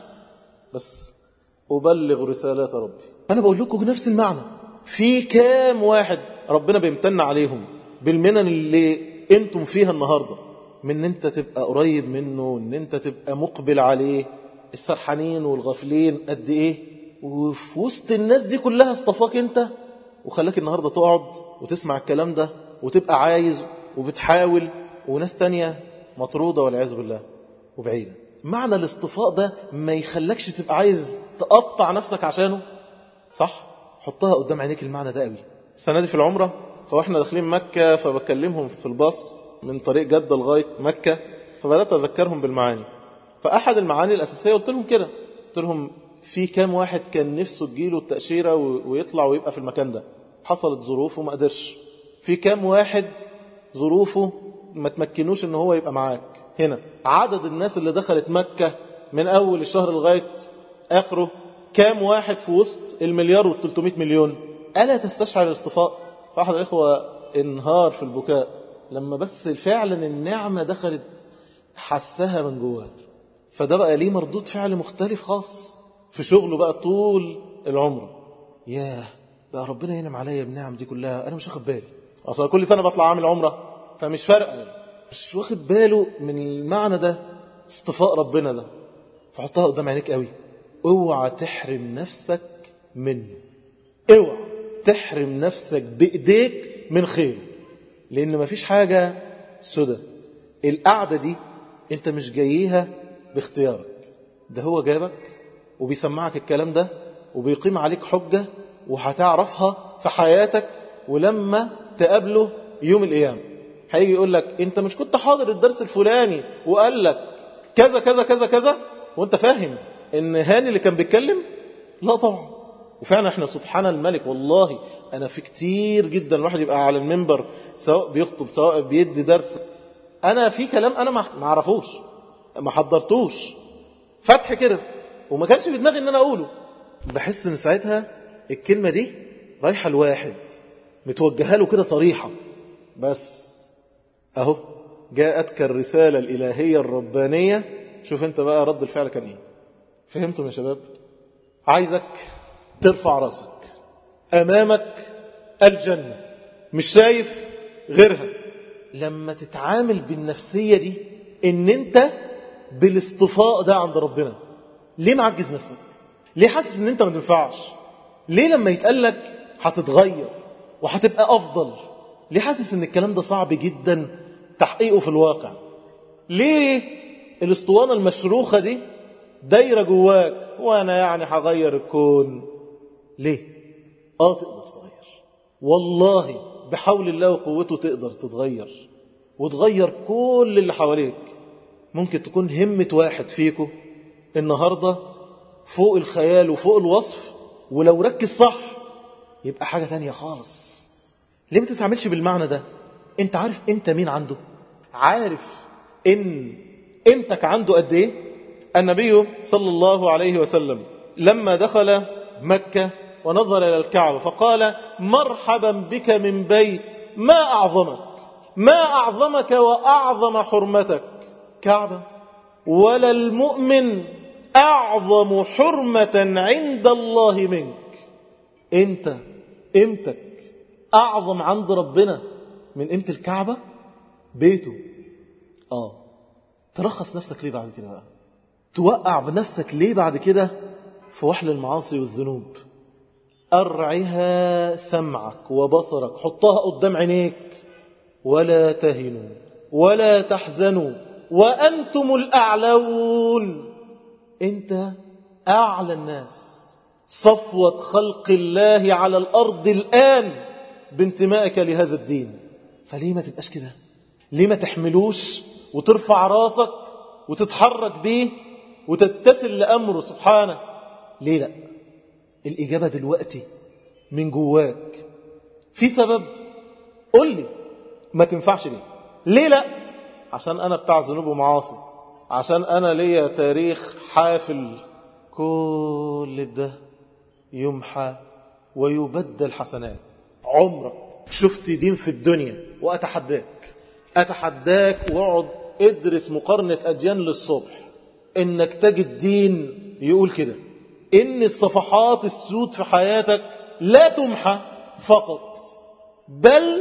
بس أبلغ رسالات ربي. أنا بقول لكم نفس المعنى. في كام واحد ربنا بيمتن عليهم بالمنن اللي انتم فيها النهاردة، من ان انت تبقى قريب منه، ان انت تبقى مقبل عليه. السرحانين والغافلين قد ايه، وفي وسط الناس دي كلها اصطفاك انت وخلاك النهاردة تقعد وتسمع الكلام ده وتبقى عايز وبتحاول، وناس تانية مطرودة والعياذ بالله وبعيدة. معنى الاصطفاء ده ما يخلكش تبقى عايز تقطع نفسك عشانه، صح؟ حطها قدام عينيك المعنى ده قوي. السنة دي في العمرة، فواحنا داخلين مكة، فبكلمهم في الباص من طريق جدة لغاية مكة، فبدأت أذكرهم بالمعاني. فأحد المعاني الأساسية قلت لهم كده، قلت لهم في كام واحد كان نفسه تجيله التأشيرة ويطلع ويبقى في المكان ده، حصلت ظروفه وما قدرش. في كام واحد ظروفه ما تمكنوش ان هو يبقى معاك هنا. عدد الناس اللي دخلت مكة من أول الشهر لغاية آخره كام واحد في وسط المليار والتلتمائة مليون؟ ألا تستشعر الاصطفاء؟ فأحد الإخوة انهار في البكاء لما بس فعلا النعمة دخلت حسها من جواه. فده بقى ليه مردود فعل مختلف خالص في شغله بقى طول العمر. ياه، بقى ربنا ينعم عليا بالنعم دي كلها، أنا مش واخد بالي. أصلا كل سنة بطلع عامل عمرة فمش فارقة، مش واخد باله من المعنى ده، اصطفاء ربنا ده. فحطها قدام عينيك قوي. اوعى تحرم نفسك منه، اوعى تحرم نفسك بإيديك من خير، لأن مفيش حاجة سدى. القعدة دي انت مش جاييها باختيارك، ده هو جابك وبيسمعك الكلام ده وبيقيم عليك حجة، وهتعرفها في حياتك. ولما تقابله يوم القيامة هيجي يقول لك انت مش كنت حاضر الدرس الفلاني وقال لك كذا كذا كذا كذا، وانت فاهم ان هاني اللي كان بيتكلم؟ لا طبعا. وفعلا احنا سبحان الملك، والله انا في كتير جدا الواحد يبقى على المنبر سواء بيخطب سواء بيدي درس، انا في كلام انا ما اعرفوش ما حضرتوش فتح كده وما كانش في دماغي ان انا اقوله، بحس ان ساعتها الكلمة دي رايحة الواحد متوجهه له كده صريحة، بس اهو جاءتك الرسالة الإلهية الربانية. شوف انت بقى رد الفعل كان ايه. فهمتم يا شباب؟ عايزك ترفع راسك امامك الجنة، مش شايف غيرها. لما تتعامل بالنفسية دي ان انت بالاصطفاء ده عند ربنا، ليه معجز نفسك؟ ليه حاسس ان انت ما تنفعش؟ ليه لما يتقالك هتتغير وهتبقى افضل، ليه حاسس ان الكلام ده صعب جدا تحقيقه في الواقع؟ ليه الاسطوانة المشروخة دي دايرة جواك وانا يعني هغير الكون؟ ليه؟ اه تقدر تتغير، والله بحول الله وقوته تقدر تتغير وتغير كل اللي حواليك. ممكن تكون همة واحد فيكو النهاردة فوق الخيال وفوق الوصف، ولو ركز صح يبقى حاجة تانية خالص. ليه ما تتعاملش بالمعنى ده؟ انت عارف انت مين عنده؟ عارف ان انتك عنده قد ايه؟ النبي صلى الله عليه وسلم لما دخل مكة ونظر إلى الكعبة فقال مرحبا بك من بيت ما أعظمك، ما أعظمك وأعظم حرمتك كعبة، ولا المؤمن أعظم حرمة عند الله منك. انت قيمتك أعظم عند ربنا من قيمة الكعبة، بيته. آه ترخص نفسك ليه بعد كده بقى؟ توقع بنفسك ليه بعد كده في وحل المعاصي والذنوب؟ أرعها سمعك وبصرك، حطها قدام عينيك، ولا تهنوا ولا تحزنوا وأنتم الأعلون. أنت أعلى الناس، صفوة خلق الله على الأرض الآن بانتمائك لهذا الدين. فليه ما تبقاش كده؟ ليه ما تحملوش وترفع راسك وتتحرك بيه وتتثل لأمره سبحانه؟ ليه لا؟ الإجابة دلوقتي من جواك. في سبب؟ قل لي ما تنفعش ليه؟ ليه لا؟ عشان أنا بتاع ذنوب ومعاصي، عشان أنا ليا تاريخ حافل. كل ده يمحى ويبدل حسنات. عمرك شفت دين في الدنيا؟ وأتحداك أتحداك واقعد ادرس مقارنة أديان للصبح إنك تجد دين يقول كده، إن الصفحات السود في حياتك لا تمحى فقط بل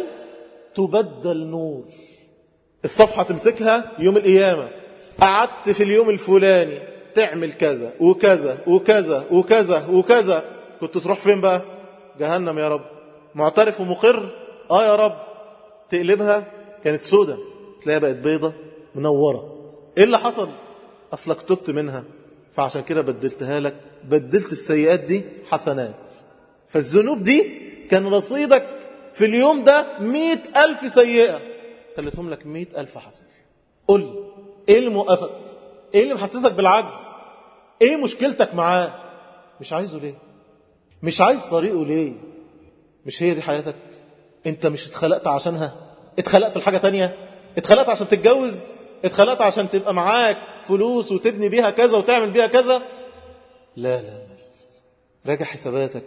تبدل نور. الصفحة تمسكها يوم القيامة، قعدت في اليوم الفلاني تعمل كذا وكذا وكذا وكذا وكذا، كنت تروح فين بقى؟ جهنم يا رب. معترف ومقر، آه يا رب. تقلبها كانت سودة، تلاقيها بقت بيضة منورة. إيه اللي حصل؟ أصلك تبت منها، فعشان كده بدلتها لك، بدلت السيئات دي حسنات. فالذنوب دي كان رصيدك في اليوم ده مئة ألف سيئة، خلتهم لك مئة ألف حسن. قل لي إيه اللي موقفك؟ إيه اللي محسسك بالعجز؟ إيه مشكلتك معاه؟ مش عايزه ليه؟ مش عايز طريقه ليه؟ مش هي دي حياتك؟ انت مش اتخلقت عشانها؟ اتخلقت لحاجة تانية؟ اتخلقت عشان تتجوز؟ اتخلقت عشان تبقى معاك فلوس وتبني بيها كذا وتعمل بيها كذا؟ لا لا لا. راجع حساباتك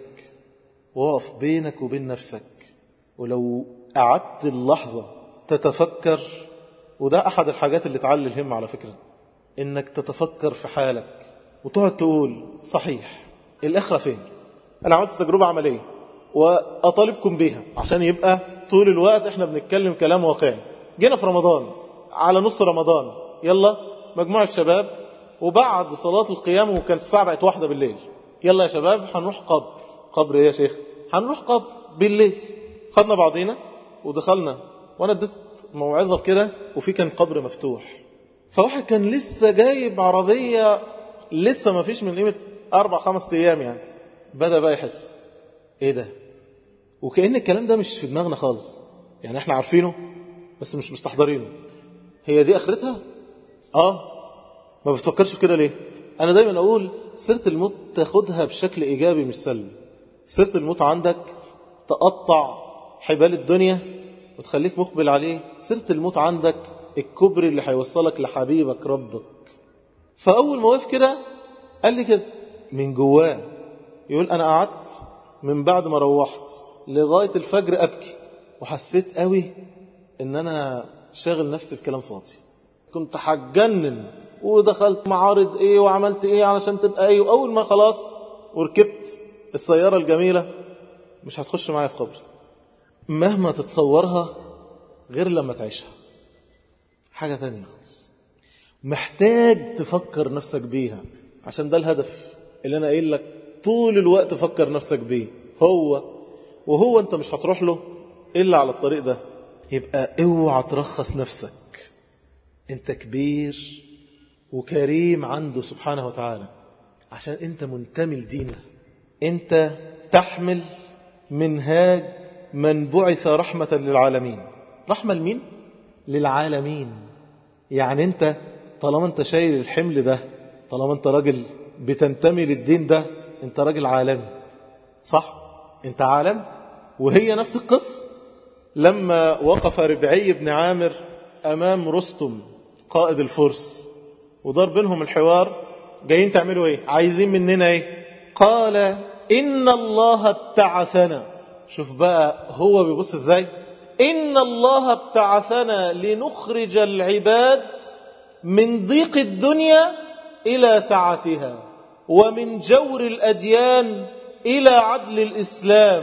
وقف بينك وبين نفسك. ولو قعدت اللحظة تتفكر، وده أحد الحاجات اللي تعلي الهم على فكرة، إنك تتفكر في حالك وتقعد تقول صحيح الآخرة فين؟ أنا عملت تجربة عملية وأطالبكم بيها عشان يبقى طول الوقت إحنا بنتكلم كلام واقعي. جينا في رمضان على نص رمضان، يلا مجموعة شباب، وبعد صلاة القيام وكانت الساعة بقت واحدة بالليل، يلا يا شباب هنروح قبر. قبر إيه يا شيخ؟ هنروح قبر بالليل. خدنا بعضينا ودخلنا، وانا اديت موعظه كده، وفي كان قبر مفتوح. فواحد كان لسه جايب عربيه، لسه ما فيش من قيمه اربع خمس ايام يعني، بدا بقى يحس ايه ده، وكأن الكلام ده مش في دماغنا خالص، يعني احنا عارفينه بس مش مستحضرينه. هي دي اخرتها؟ اه. ما بتفكرش في كده ليه؟ انا دايما اقول سيره الموت تاخدها بشكل ايجابي مش سلبي. سيره الموت عندك تقطع حبال الدنيا وتخليك مقبل عليه. سيرة الموت عندك الكبر اللي هيوصلك لحبيبك ربك. فأول ما وقف كده قال لي كده من جواه، يقول أنا قعدت من بعد ما روحت لغاية الفجر أبكي، وحسيت قوي إن أنا شاغل نفسي في كلام فاضي. كنت هتجنن ودخلت معارض إيه وعملت إيه علشان تبقى إيه، وأول ما خلاص وركبت السيارة الجميلة مش هتخش معايا في قبري. مهما تتصورها غير لما تعيشها حاجة تانية خالص. محتاج تفكر نفسك بيها، عشان ده الهدف اللي أنا قايل لك طول الوقت فكر نفسك بيه. هو وهو أنت مش هتروح له إلا على الطريق ده. يبقى اوعى ترخص نفسك، أنت كبير وكريم عنده سبحانه وتعالى، عشان أنت منتمي لدينه. أنت تحمل منهاج من بعث رحمة للعالمين. رحمة لمين؟ للعالمين. يعني أنت طالما أنت شايل الحمل ده، طالما أنت راجل بتنتمي للدين ده، أنت راجل عالمي صح؟ أنت عالم. وهي نفس القصة لما وقف ربعي بن عامر أمام رستم قائد الفرس ودار بينهم الحوار، جايين تعملوا إيه؟ عايزين مننا إيه؟ قال إن الله ابتعثنا. شوف بقى هو بيبص ازاي. إن الله ابتعثنا لنخرج العباد من ضيق الدنيا إلى سعتها، ومن جور الأديان إلى عدل الإسلام.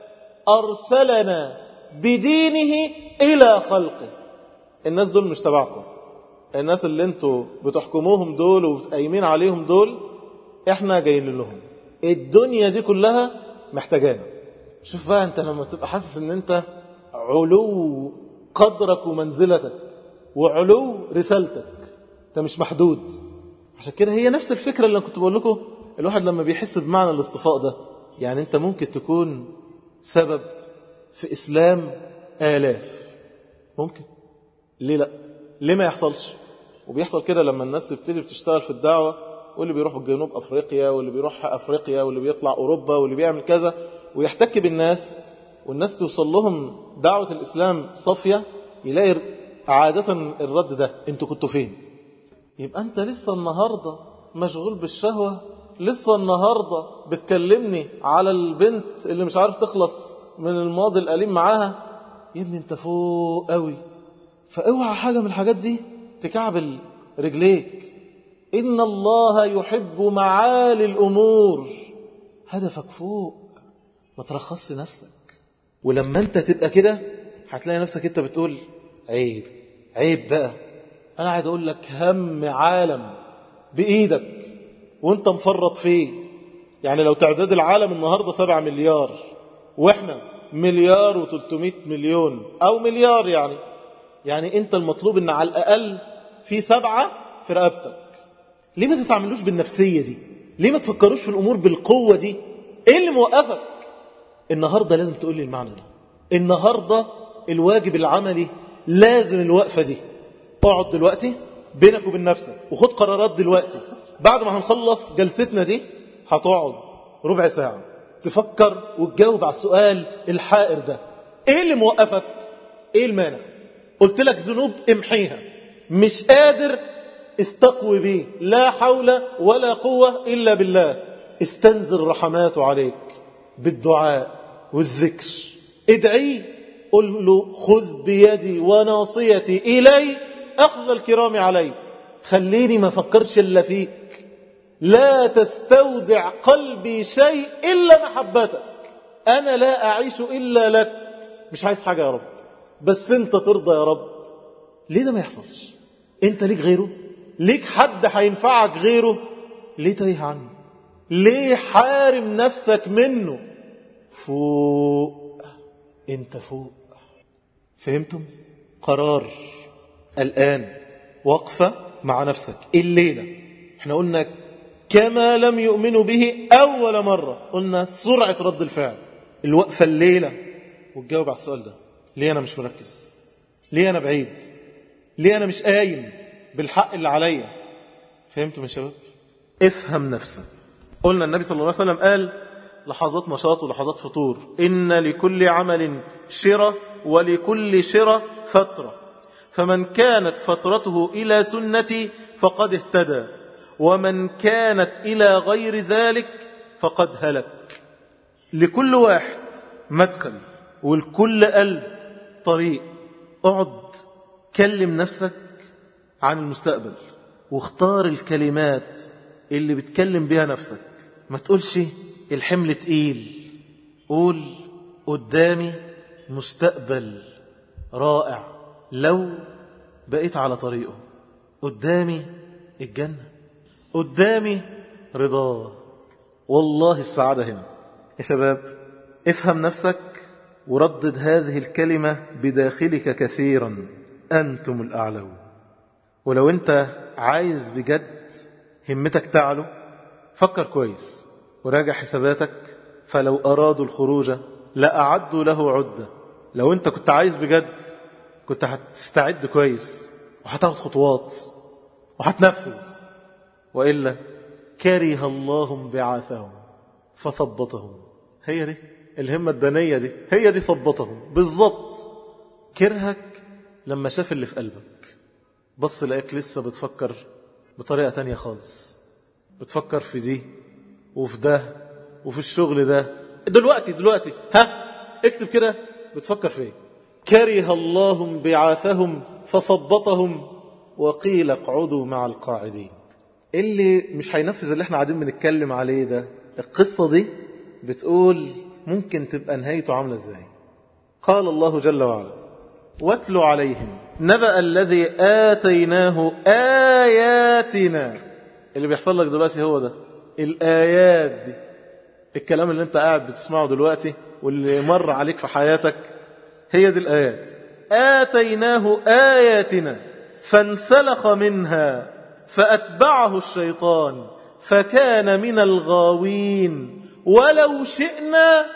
أرسلنا بدينه إلى خلقه. الناس دول مش تبعكم، الناس اللي انتوا بتحكموهم دول وبتقيمين عليهم دول احنا جايين لهم. الدنيا دي كلها محتاجانا. شوف بقى انت لما تبقى حاسس ان انت علو قدرك ومنزلتك وعلو رسالتك. انت مش محدود. عشان كده هي نفس الفكرة اللي كنت بقول لكم، الواحد لما بيحس بمعنى الاصطفاء ده، يعني انت ممكن تكون سبب في إسلام آلاف، ممكن، ليه لا؟ ليه ما يحصلش؟ وبيحصل كده لما الناس تبتدي بتشتغل في الدعوة، واللي بيروح جنوب أفريقيا واللي بيروح أفريقيا واللي بيطلع أوروبا واللي بيعمل كذا ويحتك بالناس، والناس توصل لهم دعوة الإسلام صافية، يلاقي عادة الرد ده: انتوا كنتوا فين؟ يبقى انت لسه النهاردة مشغول بالشهوة، لسه النهاردة بتكلمني على البنت اللي مش عارف تخلص من الماضي الأليم معاها. يا ابني انت فوق قوي، فاوعى حاجة من الحاجات دي تكعبل رجليك. إن الله يحب معالي الأمور. هدفك فوق، ما ترخصش نفسك. ولما انت تبقى كده هتلاقي نفسك انت بتقول: عيب عيب بقى، أنا عايز أقول لك هم عالم بإيدك وانت مفرط فيه. يعني لو تعداد العالم النهاردة سبعة مليار واحنا مليار وتلتمائة مليون أو مليار، يعني يعني انت المطلوب ان على الأقل في سبعة في رقبتك. ليه ما تتعاملوش بالنفسية دي؟ ليه ما تفكروش في الأمور بالقوة دي؟ ايه اللي موقفك؟ النهاردة لازم تقول لي المعنى ده. النهاردة الواجب العملي لازم الوقفة دي. اقعد دلوقتي بينك وبين نفسك وخد قرارات دلوقتي. بعد ما هنخلص جلستنا دي هتقعد ربع ساعة تفكر وتجاوب على السؤال الحائر ده: ايه اللي موقفك؟ ايه المانع؟ قلت لك ذنوب امحيها، مش قادر استقوي بيه، لا حول ولا قوة إلا بالله. استنزل رحماته عليك بالدعاء والذكر. ادعي، قل له: خذ بيدي وناصيتي إلي أخذ الكرام عليك. خليني ما فكرش إلا فيك. لا تستودع قلبي شيء إلا محبتك. أنا لا أعيش إلا لك. مش عايز حاجة يا رب، بس أنت ترضى يا رب. ليه ده ما يحصلش؟ أنت ليك غيره؟ ليك حد هينفعك غيره؟ ليه تايه عنه؟ ليه حارم نفسك منه؟ فوق، أنت فوق. فهمتم؟ قرار الآن، وقفة مع نفسك الليلة. احنا قلنا كما لم يؤمنوا به أول مرة، قلنا سرعة رد الفعل. الوقفة الليلة وتجاوب على السؤال ده: ليه أنا مش مركز؟ ليه أنا بعيد؟ ليه أنا مش قايم بالحق اللي عليا؟ فهمتم يا شباب؟ افهم نفسك. قلنا النبي صلى الله عليه وسلم قال: لحظات نشاط ولحظات فطور، إن لكل عمل شرة ولكل شرة فترة، فمن كانت فترته إلى سنتي فقد اهتدى، ومن كانت إلى غير ذلك فقد هلك. لكل واحد مدخل ولكل قلب طريق. اقعد كلم نفسك عن المستقبل واختار الكلمات اللي بتكلم بها نفسك. ما تقولش الحمل تقيل، قول قدامي مستقبل رائع لو بقيت على طريقه، قدامي الجنة، قدامي رضاه. والله السعادة هنا يا شباب. افهم نفسك وردد هذه الكلمة بداخلك كثيرا: أنتم الأعلون. ولو أنت عايز بجد همتك تعلو، فكر كويس وراجع حساباتك. فلو أرادوا الخروج لأعدوا له عدة. لو أنت كنت عايز بجد كنت هتستعد كويس وهتاخد خطوات وهتنفذ. وإلا كره الله انبعاثهم فثبطهم. هي دي الهمة الدنية دي، هي دي ثبطهم بالضبط. كرهك لما شاف اللي في قلبك، بص لقيك لسه بتفكر بطريقة تانية خالص، بتفكر في دي وفي ده وفي الشغل ده دلوقتي دلوقتي ها اكتب كده بتفكر في ايه. كره الله انبعاثهم فثبطهم وقيل اقعدوا مع القاعدين. اللي مش هينفذ اللي احنا قاعدين بنتكلم عليه ده، القصة دي بتقول ممكن تبقى نهايته عاملة ازاي. قال الله جل وعلا: واتل عليهم نبأ الذي آتيناه آياتنا. اللي بيحصل لك دلوقتي هو ده، الآيات دي، الكلام اللي انت قاعد بتسمعه دلوقتي واللي مر عليك في حياتك، هي دي الآيات. آتيناه آياتنا فانسلخ منها فأتبعه الشيطان فكان من الغاوين ولو شئنا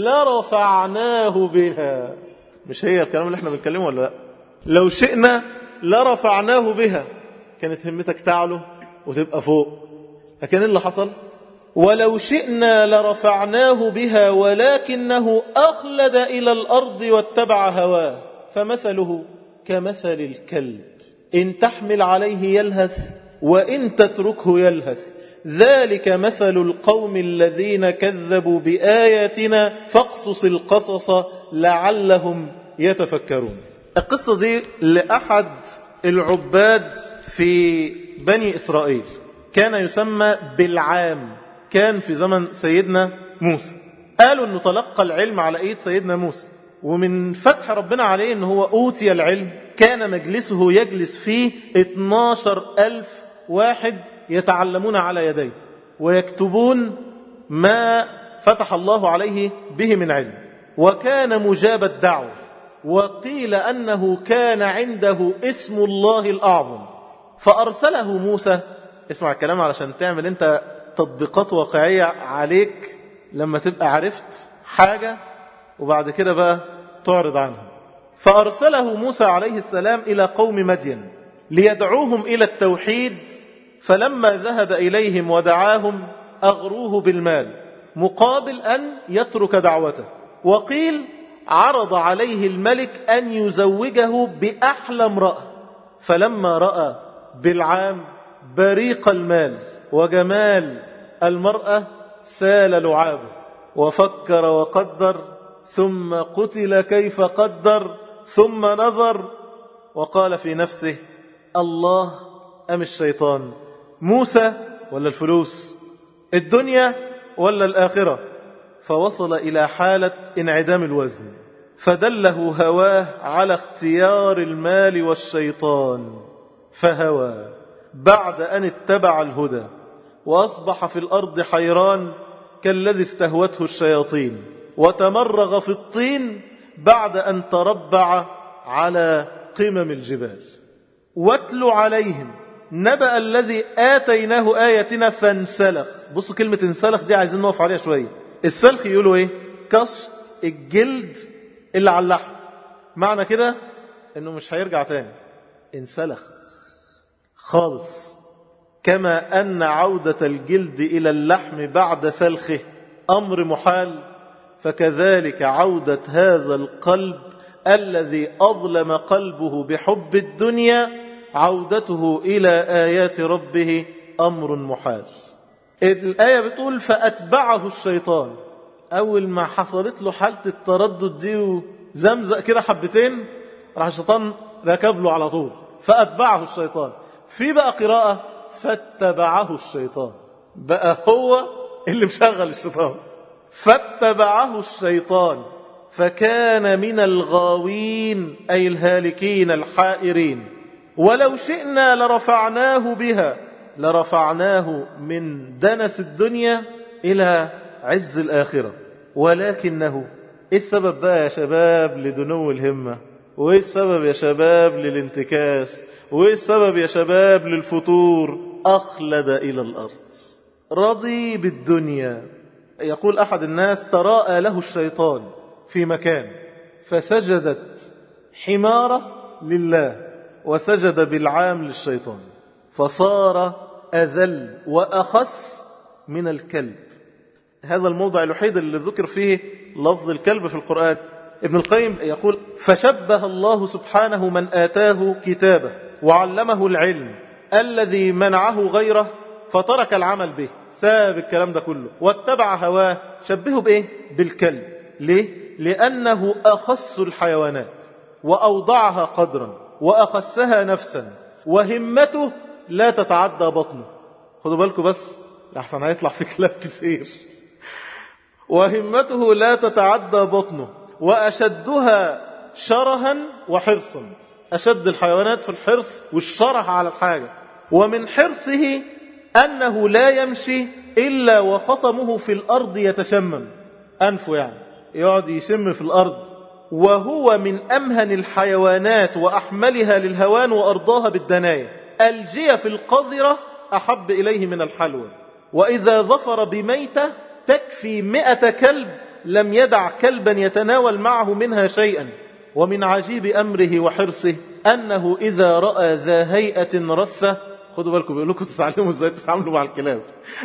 لرفعناه بها. مش هي الكلام اللي احنا بنتكلمه ولا لا؟ لو شئنا لرفعناه بها، كانت همتك تعلو وتبقى فوق. لكن اللي حصل ولو شئنا لرفعناه بها ولكنه أخلد إلى الأرض واتبع هواه فمثله كمثل الكلب إن تحمل عليه يلهث وإن تتركه يلهث ذلك مثل القوم الذين كذبوا بآياتنا فاقصص القصص لعلهم يتفكرون. القصة دي لأحد العباد في بني إسرائيل كان يسمى بالعام، كان في زمن سيدنا موسى. قالوا أنه تلقى العلم على إيد سيدنا موسى، ومن فتح ربنا عليه أنه هو أوتي العلم كان مجلسه يجلس فيه اتناشر ألف واحد يتعلمون على يديه ويكتبون ما فتح الله عليه به من علم، وكان مجاب الدعوة. وقيل أنه كان عنده اسم الله الأعظم فأرسله موسى. اسمع الكلام علشان تعمل انت تطبيقات واقعية عليك لما تبقى عرفت حاجة وبعد كده بقى تعرض عنها. فأرسله موسى عليه السلام إلى قوم مدين ليدعوهم إلى التوحيد، فلما ذهب إليهم ودعاهم أغروه بالمال مقابل أن يترك دعوته. وقيل عرض عليه الملك أن يزوجه بأحلى امرأة، فلما رأى بالعام بريق المال وجمال المرأة سال لعابه وفكر وقدر ثم قتل كيف قدر ثم نظر وقال في نفسه الله أم الشيطان، موسى ولا الفلوس، الدنيا ولا الآخرة. فوصل إلى حالة انعدام الوزن فدله هواه على اختيار المال والشيطان فهوى بعد أن اتبع الهدى وأصبح في الأرض حيران كالذي استهوته الشياطين وتمرغ في الطين بعد أن تربع على قمم الجبال. واتل عليهم نبأ الذي آتيناه آياتنا فانسلخ. بصوا كلمة انسلخ دي عايزين نقف عليها شوية. السلخ يقولوا ايه؟ كشط الجلد اللي على اللحم، معنى كده انه مش هيرجع تاني، انسلخ خالص. كما أن عودة الجلد إلى اللحم بعد سلخه أمر محال، فكذلك عودة هذا القلب الذي أظلم قلبه بحب الدنيا عودته إلى آيات ربه أمر محال. الآية بتقول فأتبعه الشيطان. أول ما حصلت له حالة التردد دي وزمزق كده حبتين راح الشيطان ركب له على طول، فأتبعه الشيطان. في بقى قراءة فاتبعه الشيطان، بقى هو اللي مشغل الشيطان. فاتبعه الشيطان فكان من الغاوين أي الهالكين الحائرين. ولو شئنا لرفعناه بها، لرفعناه من دنس الدنيا إلى عز الآخرة، ولكنه إيه السبب بقى يا شباب لدنو الهمة؟ وإيه السبب يا شباب للانتكاس؟ وإيه السبب يا شباب للفتور؟ أخلد إلى الأرض، رضي بالدنيا. يقول أحد الناس تراءى له الشيطان في مكان فسجدت حمارة لله وسجد بالعام للشيطان فصار أذل وأخس من الكلب. هذا الموضع الوحيد اللي ذكر فيه لفظ الكلب في القرآن. ابن القيم يقول فشبه الله سبحانه من آتاه كتابه وعلمه العلم الذي منعه غيره فترك العمل به، ساب الكلام ده كله واتبع هواه، شبهه بإيه؟ بالكلب. ليه؟ لأنه أخص الحيوانات وأوضعها قدرا وأخسها نفسا وهمته لا تتعدى بطنه. خدوا بالكم بس لحسن هيطلع في كلاب كثير. وهمته لا تتعدى بطنه وأشدها شرها وحرصا، أشد الحيوانات في الحرص والشرح على الحاجة. ومن حرصه أنه لا يمشي إلا وخطمه في الأرض يتشمم، أنفه يعني يقعد يشم في الأرض وهو من أمهن الحيوانات وأحملها للهوان وأرضاها بالدناية. الجيف القذرة أحب إليه من الحلوى، وإذا ظفر بميتة تكفي مئة كلب لم يدع كلبا يتناول معه منها شيئا. ومن عجيب أمره وحرصه أنه إذا رأى ذا هيئة رثة، خدوا بالكم بيقول لكم تتعلموا ازاي تتعاملوا مع الكلاب.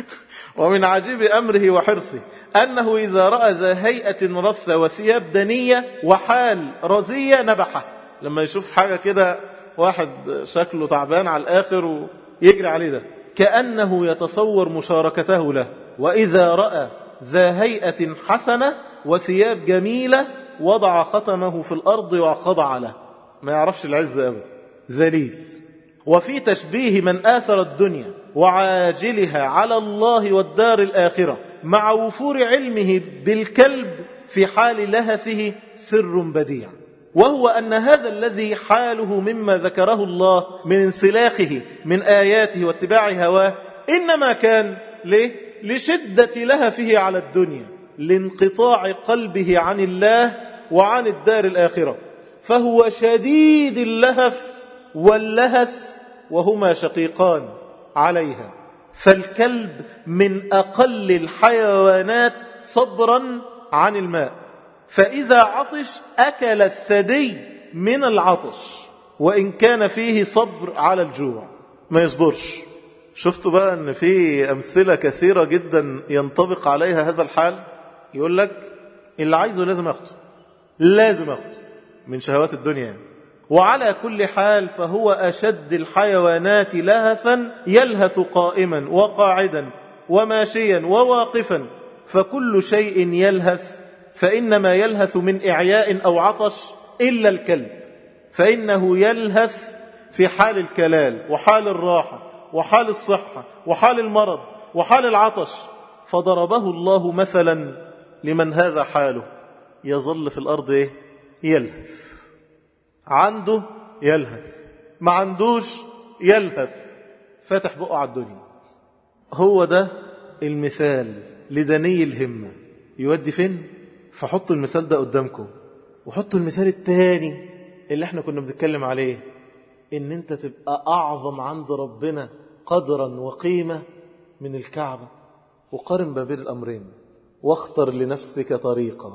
ومن عجيب أمره وحرصه أنه إذا رأى ذا هيئة رثة وثياب دنية وحال رزية نبحه. لما يشوف حاجة كده واحد شكله تعبان على الآخر ويجري عليه ده، كأنه يتصور مشاركته له. وإذا رأى ذا هيئة حسنة وثياب جميلة وضع ختمه في الأرض وخضع له. ما يعرفش العز أبدا، ذليل. وفي تشبيه من آثر الدنيا وعاجلها على الله والدار الآخرة مع وفور علمه بالكلب في حال لهثه سر بديع، وهو أن هذا الذي حاله مما ذكره الله من انسلاخه من آياته واتباع هواه إنما كان ليه؟ لشدة لهفه على الدنيا، لانقطاع قلبه عن الله وعن الدار الآخرة، فهو شديد اللهف واللهث وهما شقيقان عليها. فالكلب من أقل الحيوانات صبرا عن الماء، فإذا عطش أكل الثدي من العطش وإن كان فيه صبر على الجوع، ما يصبرش. شفتوا بقى أن في أمثلة كثيرة جدا ينطبق عليها هذا الحال. يقول لك اللي عايزه لازم أخده، لازم أخده من شهوات الدنيا يعني. وعلى كل حال فهو أشد الحيوانات لهفا، يلهث قائما وقاعدا وماشيا وواقفا، فكل شيء يلهث، فإنما يلهث من إعياء أو عطش إلا الكلب، فإنه يلهث في حال الكلال وحال الراحة وحال الصحة وحال المرض وحال العطش. فضربه الله مثلا لمن هذا حاله، يظل في الأرض إيه؟ يلهث. عنده يلهث، ما عندوش يلهث، فاتح بقه على الدنيا. هو ده المثال لدني الهمة. يودي فين؟ فحطوا المثال ده قدامكم، وحطوا المثال التاني اللي احنا كنا بنتكلم عليه، ان انت تبقى اعظم عند ربنا قدرا وقيمة من الكعبة. وقارن ما بين الامرين واختر لنفسك طريقا،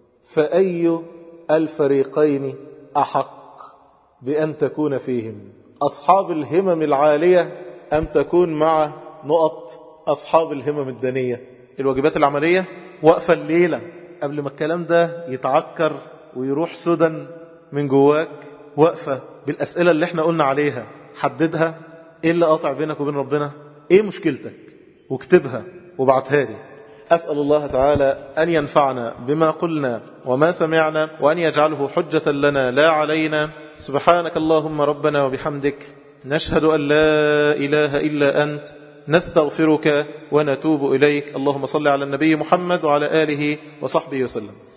فأي الفريقين أحق بأن تكون فيهم؟ أصحاب الهمم العالية أم تكون مع نقط أصحاب الهمم الدنية؟ الواجبات العملية وقفة الليلة قبل ما الكلام ده يتعكر ويروح سدى من جواك، وقفة بالأسئلة اللي احنا قلنا عليها، حددها. ايه اللي قاطع بينك وبين ربنا؟ ايه مشكلتك؟ واكتبها وابعتها لي. أسأل الله تعالى أن ينفعنا بما قلنا وما سمعنا، وأن يجعله حجة لنا لا علينا. سبحانك اللهم ربنا وبحمدك، نشهد أن لا إله إلا أنت، نستغفرك ونتوب إليك. اللهم صل على النبي محمد وعلى آله وصحبه وسلم.